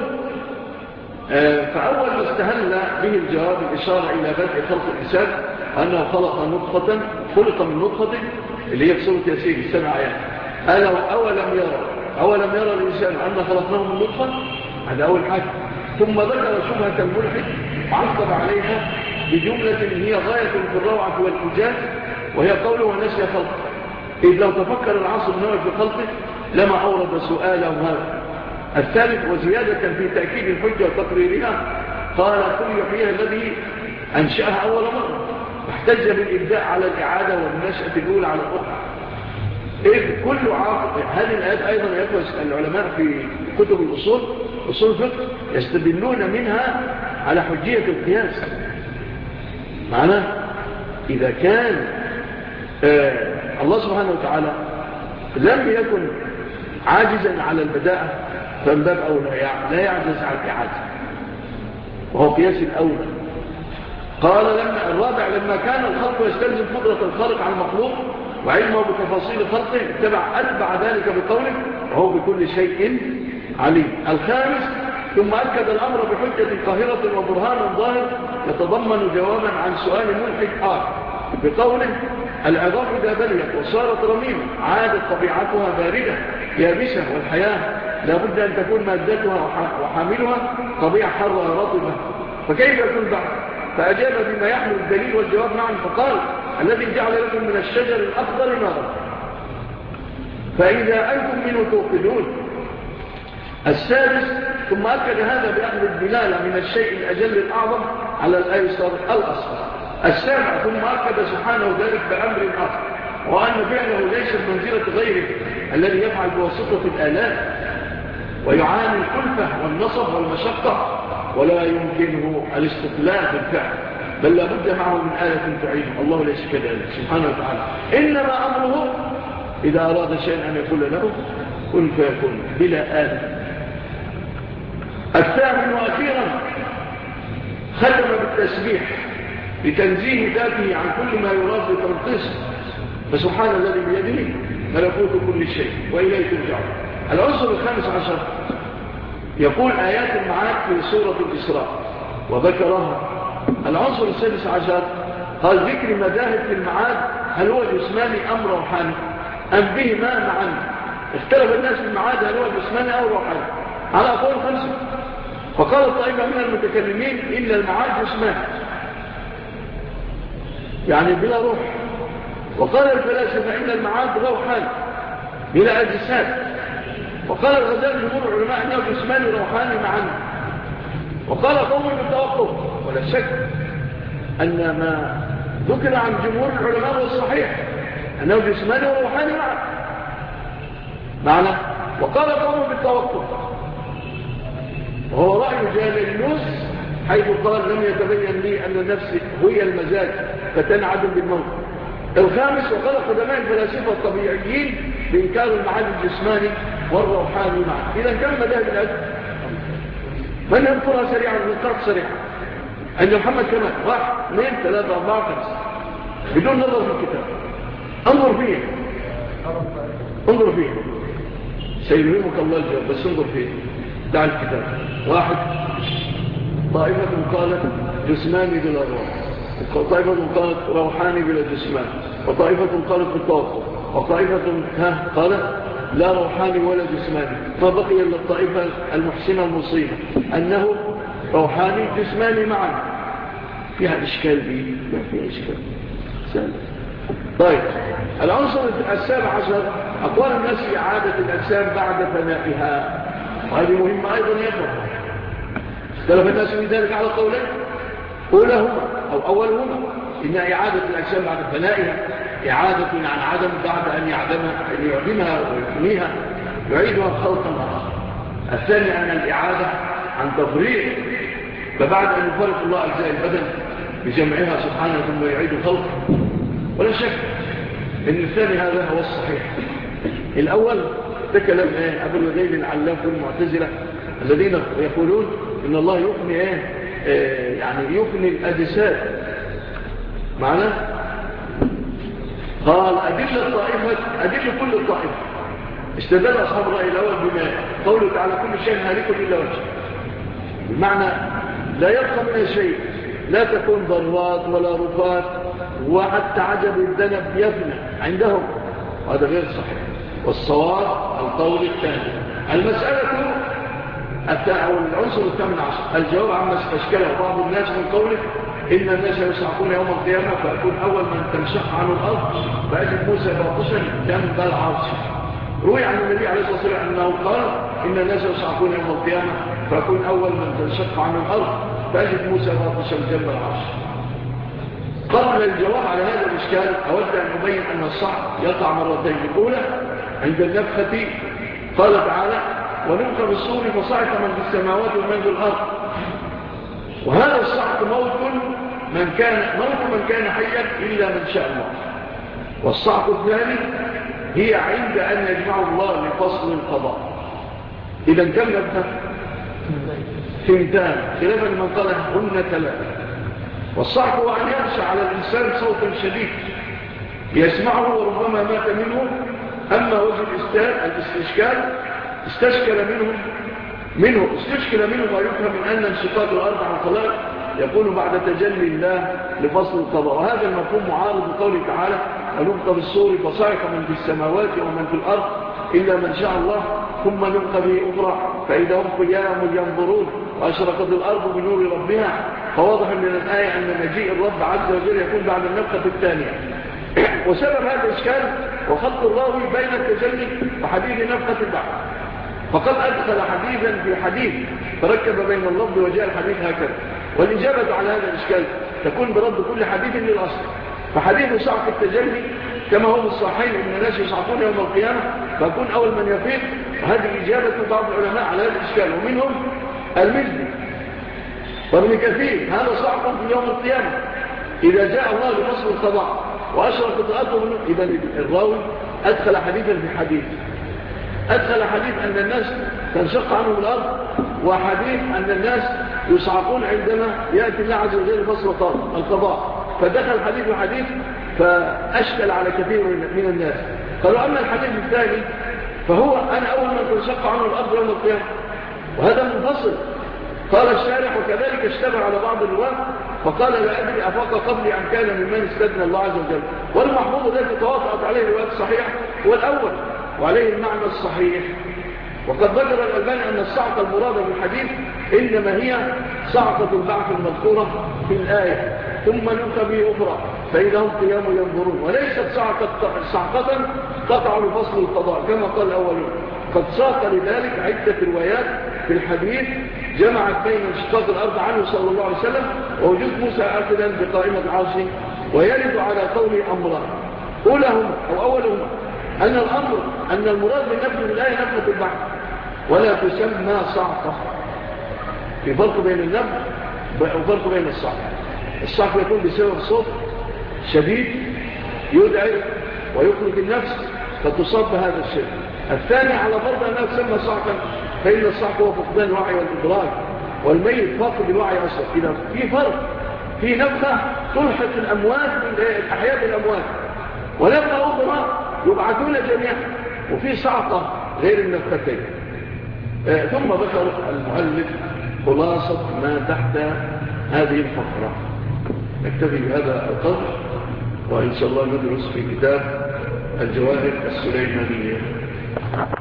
فأول ما استهل به الجواب الإشارة إلى بدء خلق الإنسان أنه خلق من نطفة اللي هي في سورة ياسين 7 آيات. أولم يرى الإنسان أن خلقناه من نطفة، هذا أول حاجة. ثم ذكر شبهة الملحد وعقب عليها بجملة هي غاية في الروعة والإيجاز، وهي قوله ونسي خلقه. إذ لو تفكر العاصر النووي في خلقه لما أورد سؤاله هذا. الثالث وزيادة في تأكيد الحجة وتقريرها قال كل يحييها الذي أنشأها أول مرة، واحتج بالإبداء على الإعادة والنشأة الأولى على الأخرى. إذ كل عاقل هذه الآيات أيضا يدرس العلماء في كتب الأصول الفقه يستدلون منها على حجية القياس. معنى إذا كان الله سبحانه وتعالى لم يكن عاجزا على البداءة فمن باب أولى لا يعجز على الإعادة، وهو قياس الأولى. قال الرابع لما كان الخلق يستلزم قدرة الخالق على المخلوق وعلمه بتفاصيل خلقه أتبع ذلك بقوله وهو بكل شيء عليم. الخامس ثم أكد الأمر بحجة قاهرة وبرهان ظاهر يتضمن جوابا عن سؤال ملحد بقوله العظام إذا بليت وصارت رميمة عادت طبيعتها باردة يابسة، والحياة لابد أن تكون مادتها وحاملها طبيعة حرة رطبة، فكيف يكون بعد؟ فأجاب بما يحمل الدليل والجواب معا فقال الذي جعل لكم من الشجر الأخضر نارا فإذا أنتم منه توقدون. السادس ثم أكد هذا بأخذ الدلالة من الشيء الأجل الأعظم على الأيسر الأصغر. السابع ثم أكد سبحانه ذلك بأمر آخر وأن فعله ليس بمنزلة غيره الذي يفعل بواسطة الآلات ويعاني الكلفة والنصب والمشقة ولا يمكنه الاستقلال بالفعل، بل لابد معه من آلة تعينه. الله ليس كذلك سبحانه وتعالى، إنما أمره إذا أراد شيئا أن يقول له كن فيكون بلا آلة. الثامن وأخيرا ختم بالتسبيح لتنزيه ذاته عن كل ما يراد بتنقيصه، فسبحان الذي بيده ملكوت كل شيء وإليه ترجعون. العنصر 15 يقول آيات المعاد في سورة الإسراء وذكرها. العنصر 16 قال ذكر مذاهب في المعاد هل هو جسماني أم روحاني أم بهما معا. اختلف الناس في المعاد هل هو جسماني أو روحاني على أقوال 5. فقال طائفة من المتكلمين إلا المعاد جسماني يعني بلا روح، وقال الفلاسفة إن المعاد روحاني بلا أجساد، وقال الغزالي جمهور العلماء أنه جسماني روحاني معا، وقال قوم بالتوقف. ولا شك أن ما ذكر عن جمهور العلماء هو الصحيح أنه جسماني وروحاني معنا. وقال قوم بالتوقف وهو رأي جالينوس حيث قال لم يتبين لي أن النفس هي المزاج فتنعدم بالموت. الخامس وقال قدماء الفلاسفة الطبيعيين بإنكار المعاد الجسماني والروحاني معا. إذا كم مذاهب الأجل من يذكرها سريعا نقاط سريعا. أن محمد كمان 1 2 3 4 5 بدون نظر في الكتاب. انظر فيه سيلهمك الله الجواب بس انظر فيه. دع الكتاب. 1 طائفة قالت جسماني بلا روح، وطائفة قالت روحاني بلا جسمان، وطائفة قالت بالتوقف، وطائفة قالت لا روحاني ولا جسماني. ما بقي إلا الطائفة المحسنة المصيبة أنه روحاني جسماني معا. فيها إشكال بي ما فيها إشكال سهل. طيب العنصر 17 أقوال الناس في إعادة الأجسام بعد فنائها، وهذه مهمة أيضا يفرق. اختلف الناس من ذلك على قولين، أولهما أو أولهما إن إعادة الأجسام بعد فنائها إعادة عن عدم بعد أن يعدمها ويفنيها يعيدها خلقا آخر. الثاني أن الإعادة عن تفريق، فبعد أن يفرق الله أجزاء البدن بجمعها سبحانه ثم يعيد خلقه. ولا شك أن الثاني هذا هو الصحيح. الأول تكلم أبو الوديل العلاف والمعتزلة الذين يقولون إن الله يفني يعني يفني الأجساد. معنى قال أدل كل الطائفة. استدل أصحاب الرأي الأول بما قوله تعالى كل شيء هالك إلا وجهه، بمعنى لا يبقى من شيء، لا تكون ضرات ولا رفات، وحتى عجب الذنب يفنى عندهم، وهذا غير صحيح. والصواب القول الثاني. المسألة العنصر الثامن عشر الجواب عما استشكله بعض الناس من قوله إن الناس يصعقون يوم القيامة فأكون أول من تنشق عنه الأرض فأجد موسى باطشا جنب العرش. روي عن النبي عليه الصلاة والسلام أنه قال إن الناس يصعقون يوم القيامة فأكون أول من تنشق عنه الأرض فأجد موسى باطشا جنب العرش. قبل الجواب على هذا الإشكال أود أن أبين أن الصعق يقع مرتين. الأولى عند النفخة قال تعالى ونفخ بالصور فصعق من في السماوات ومن في الأرض، وهذا الصعق موت من كان حيا إلا من شاء الله. والصعق الثاني هي عند أن يجمع الله لفصل القضاء. إذا كم نبدأ ثنتان خلافا لمن قال هن ثلاثة. والصعق هو أن يغشى على الإنسان صوت شديد يسمعه وربما مات منه. أما وجه الاستشكال استشكل منه ما يفهم من أن انشقاق الأرض عن الخلائق يكون بعد تجلي الله لفصل القضاء، وهذا المفهوم معارض بقوله تعالى ونفخ بالصور فصعق من في السماوات ومن في الأرض إلا من شاء الله ثم نفخ به أخرى فإذا هم قيام ينظرون وأشرقت الأرض بنور ربها. فواضح من الآية أن مجيء الرب عز وجل يكون بعد النفخة الثانية. وسبب هذا الإشكال وخط الراوي بين التجلي وحديث نفخة البعث، فقد أدخل حديثا في حديث فركب بين اللفظ وجاء الحديث هكذا. والإجابة على هذا الإشكال تكون برد كل حديث للأصل. فحديث صعق التجلي كما هو الصحيح إن الناس يصعقون يوم القيامة فأكون أول من يفيق، وهذه إجابة بعض العلماء على هذا الإشكال، ومنهم المزي وابن كثير هذا صعق في يوم القيامة إذا جاء الله لفصل القضاء وأشرقت الأرض. إذا الراوي أدخل حديثا في حديث، أدخل حديث أن الناس تنشق عنهم الأرض، وحديث أن الناس يصعقون عندما يأتي الله عز وجل فصل القضاء، فدخل حديث وحديث فأشكل على كثير من الناس. قالوا أما الحديث الثاني فهو أنا أول من تنشق عنه الأرض يوم القيامة، وهذا منفصل. قال الشارح وكذلك اشتبه على بعض الرواة فقال لا أدري أفاق قبلي أم كان ممن استثنى الله عز وجل. والمحفوظ الذي توافقت عليه الروايات الصحيحة هو الأول وعليه المعنى الصحيح. وقد ذكر الألباني أن الصعقة المرادة بالحديث إنما هي صعقة البعث المذكورة في الآية ثم نفخ به أخرى فإذا هم قيام ينظرون، وليست صعقة تقع لفصل القضاء كما قال الأولون. قد ساق لذلك عدة روايات في الحديث جمعت بين انشقاق الأرض عنه صلى الله عليه وسلم ووجود موسى آخذا بقائمة العرش. ويرد على قول أمران، أولهما أن المراد بالنفخ بالآية نفخة البعث ولا تسمى صعقة. في فرق بين النفخ وفرق بين الصعقة. الصعقة يكون بسبب صوت شديد يدعي ويخرج النفس فتصاب بهذا الشيء. الثاني على فرض أنها تسمى صعقا فإن الصعق هو فقدان الوعي والإدراك، والميت فاقد الوعي أصلا. إذا في فرق، في نفخة تلحق الأموات الأحياء بالأموات، ونفخة أخرى يبعثون جميعا، وفي صعقة غير النفختين. ثم ذكر المؤلف خلاصة ما تحت هذه الفقرة. نكتفي بهذا القدر، وإن شاء الله ندرس في كتاب الجواهر السليمانية.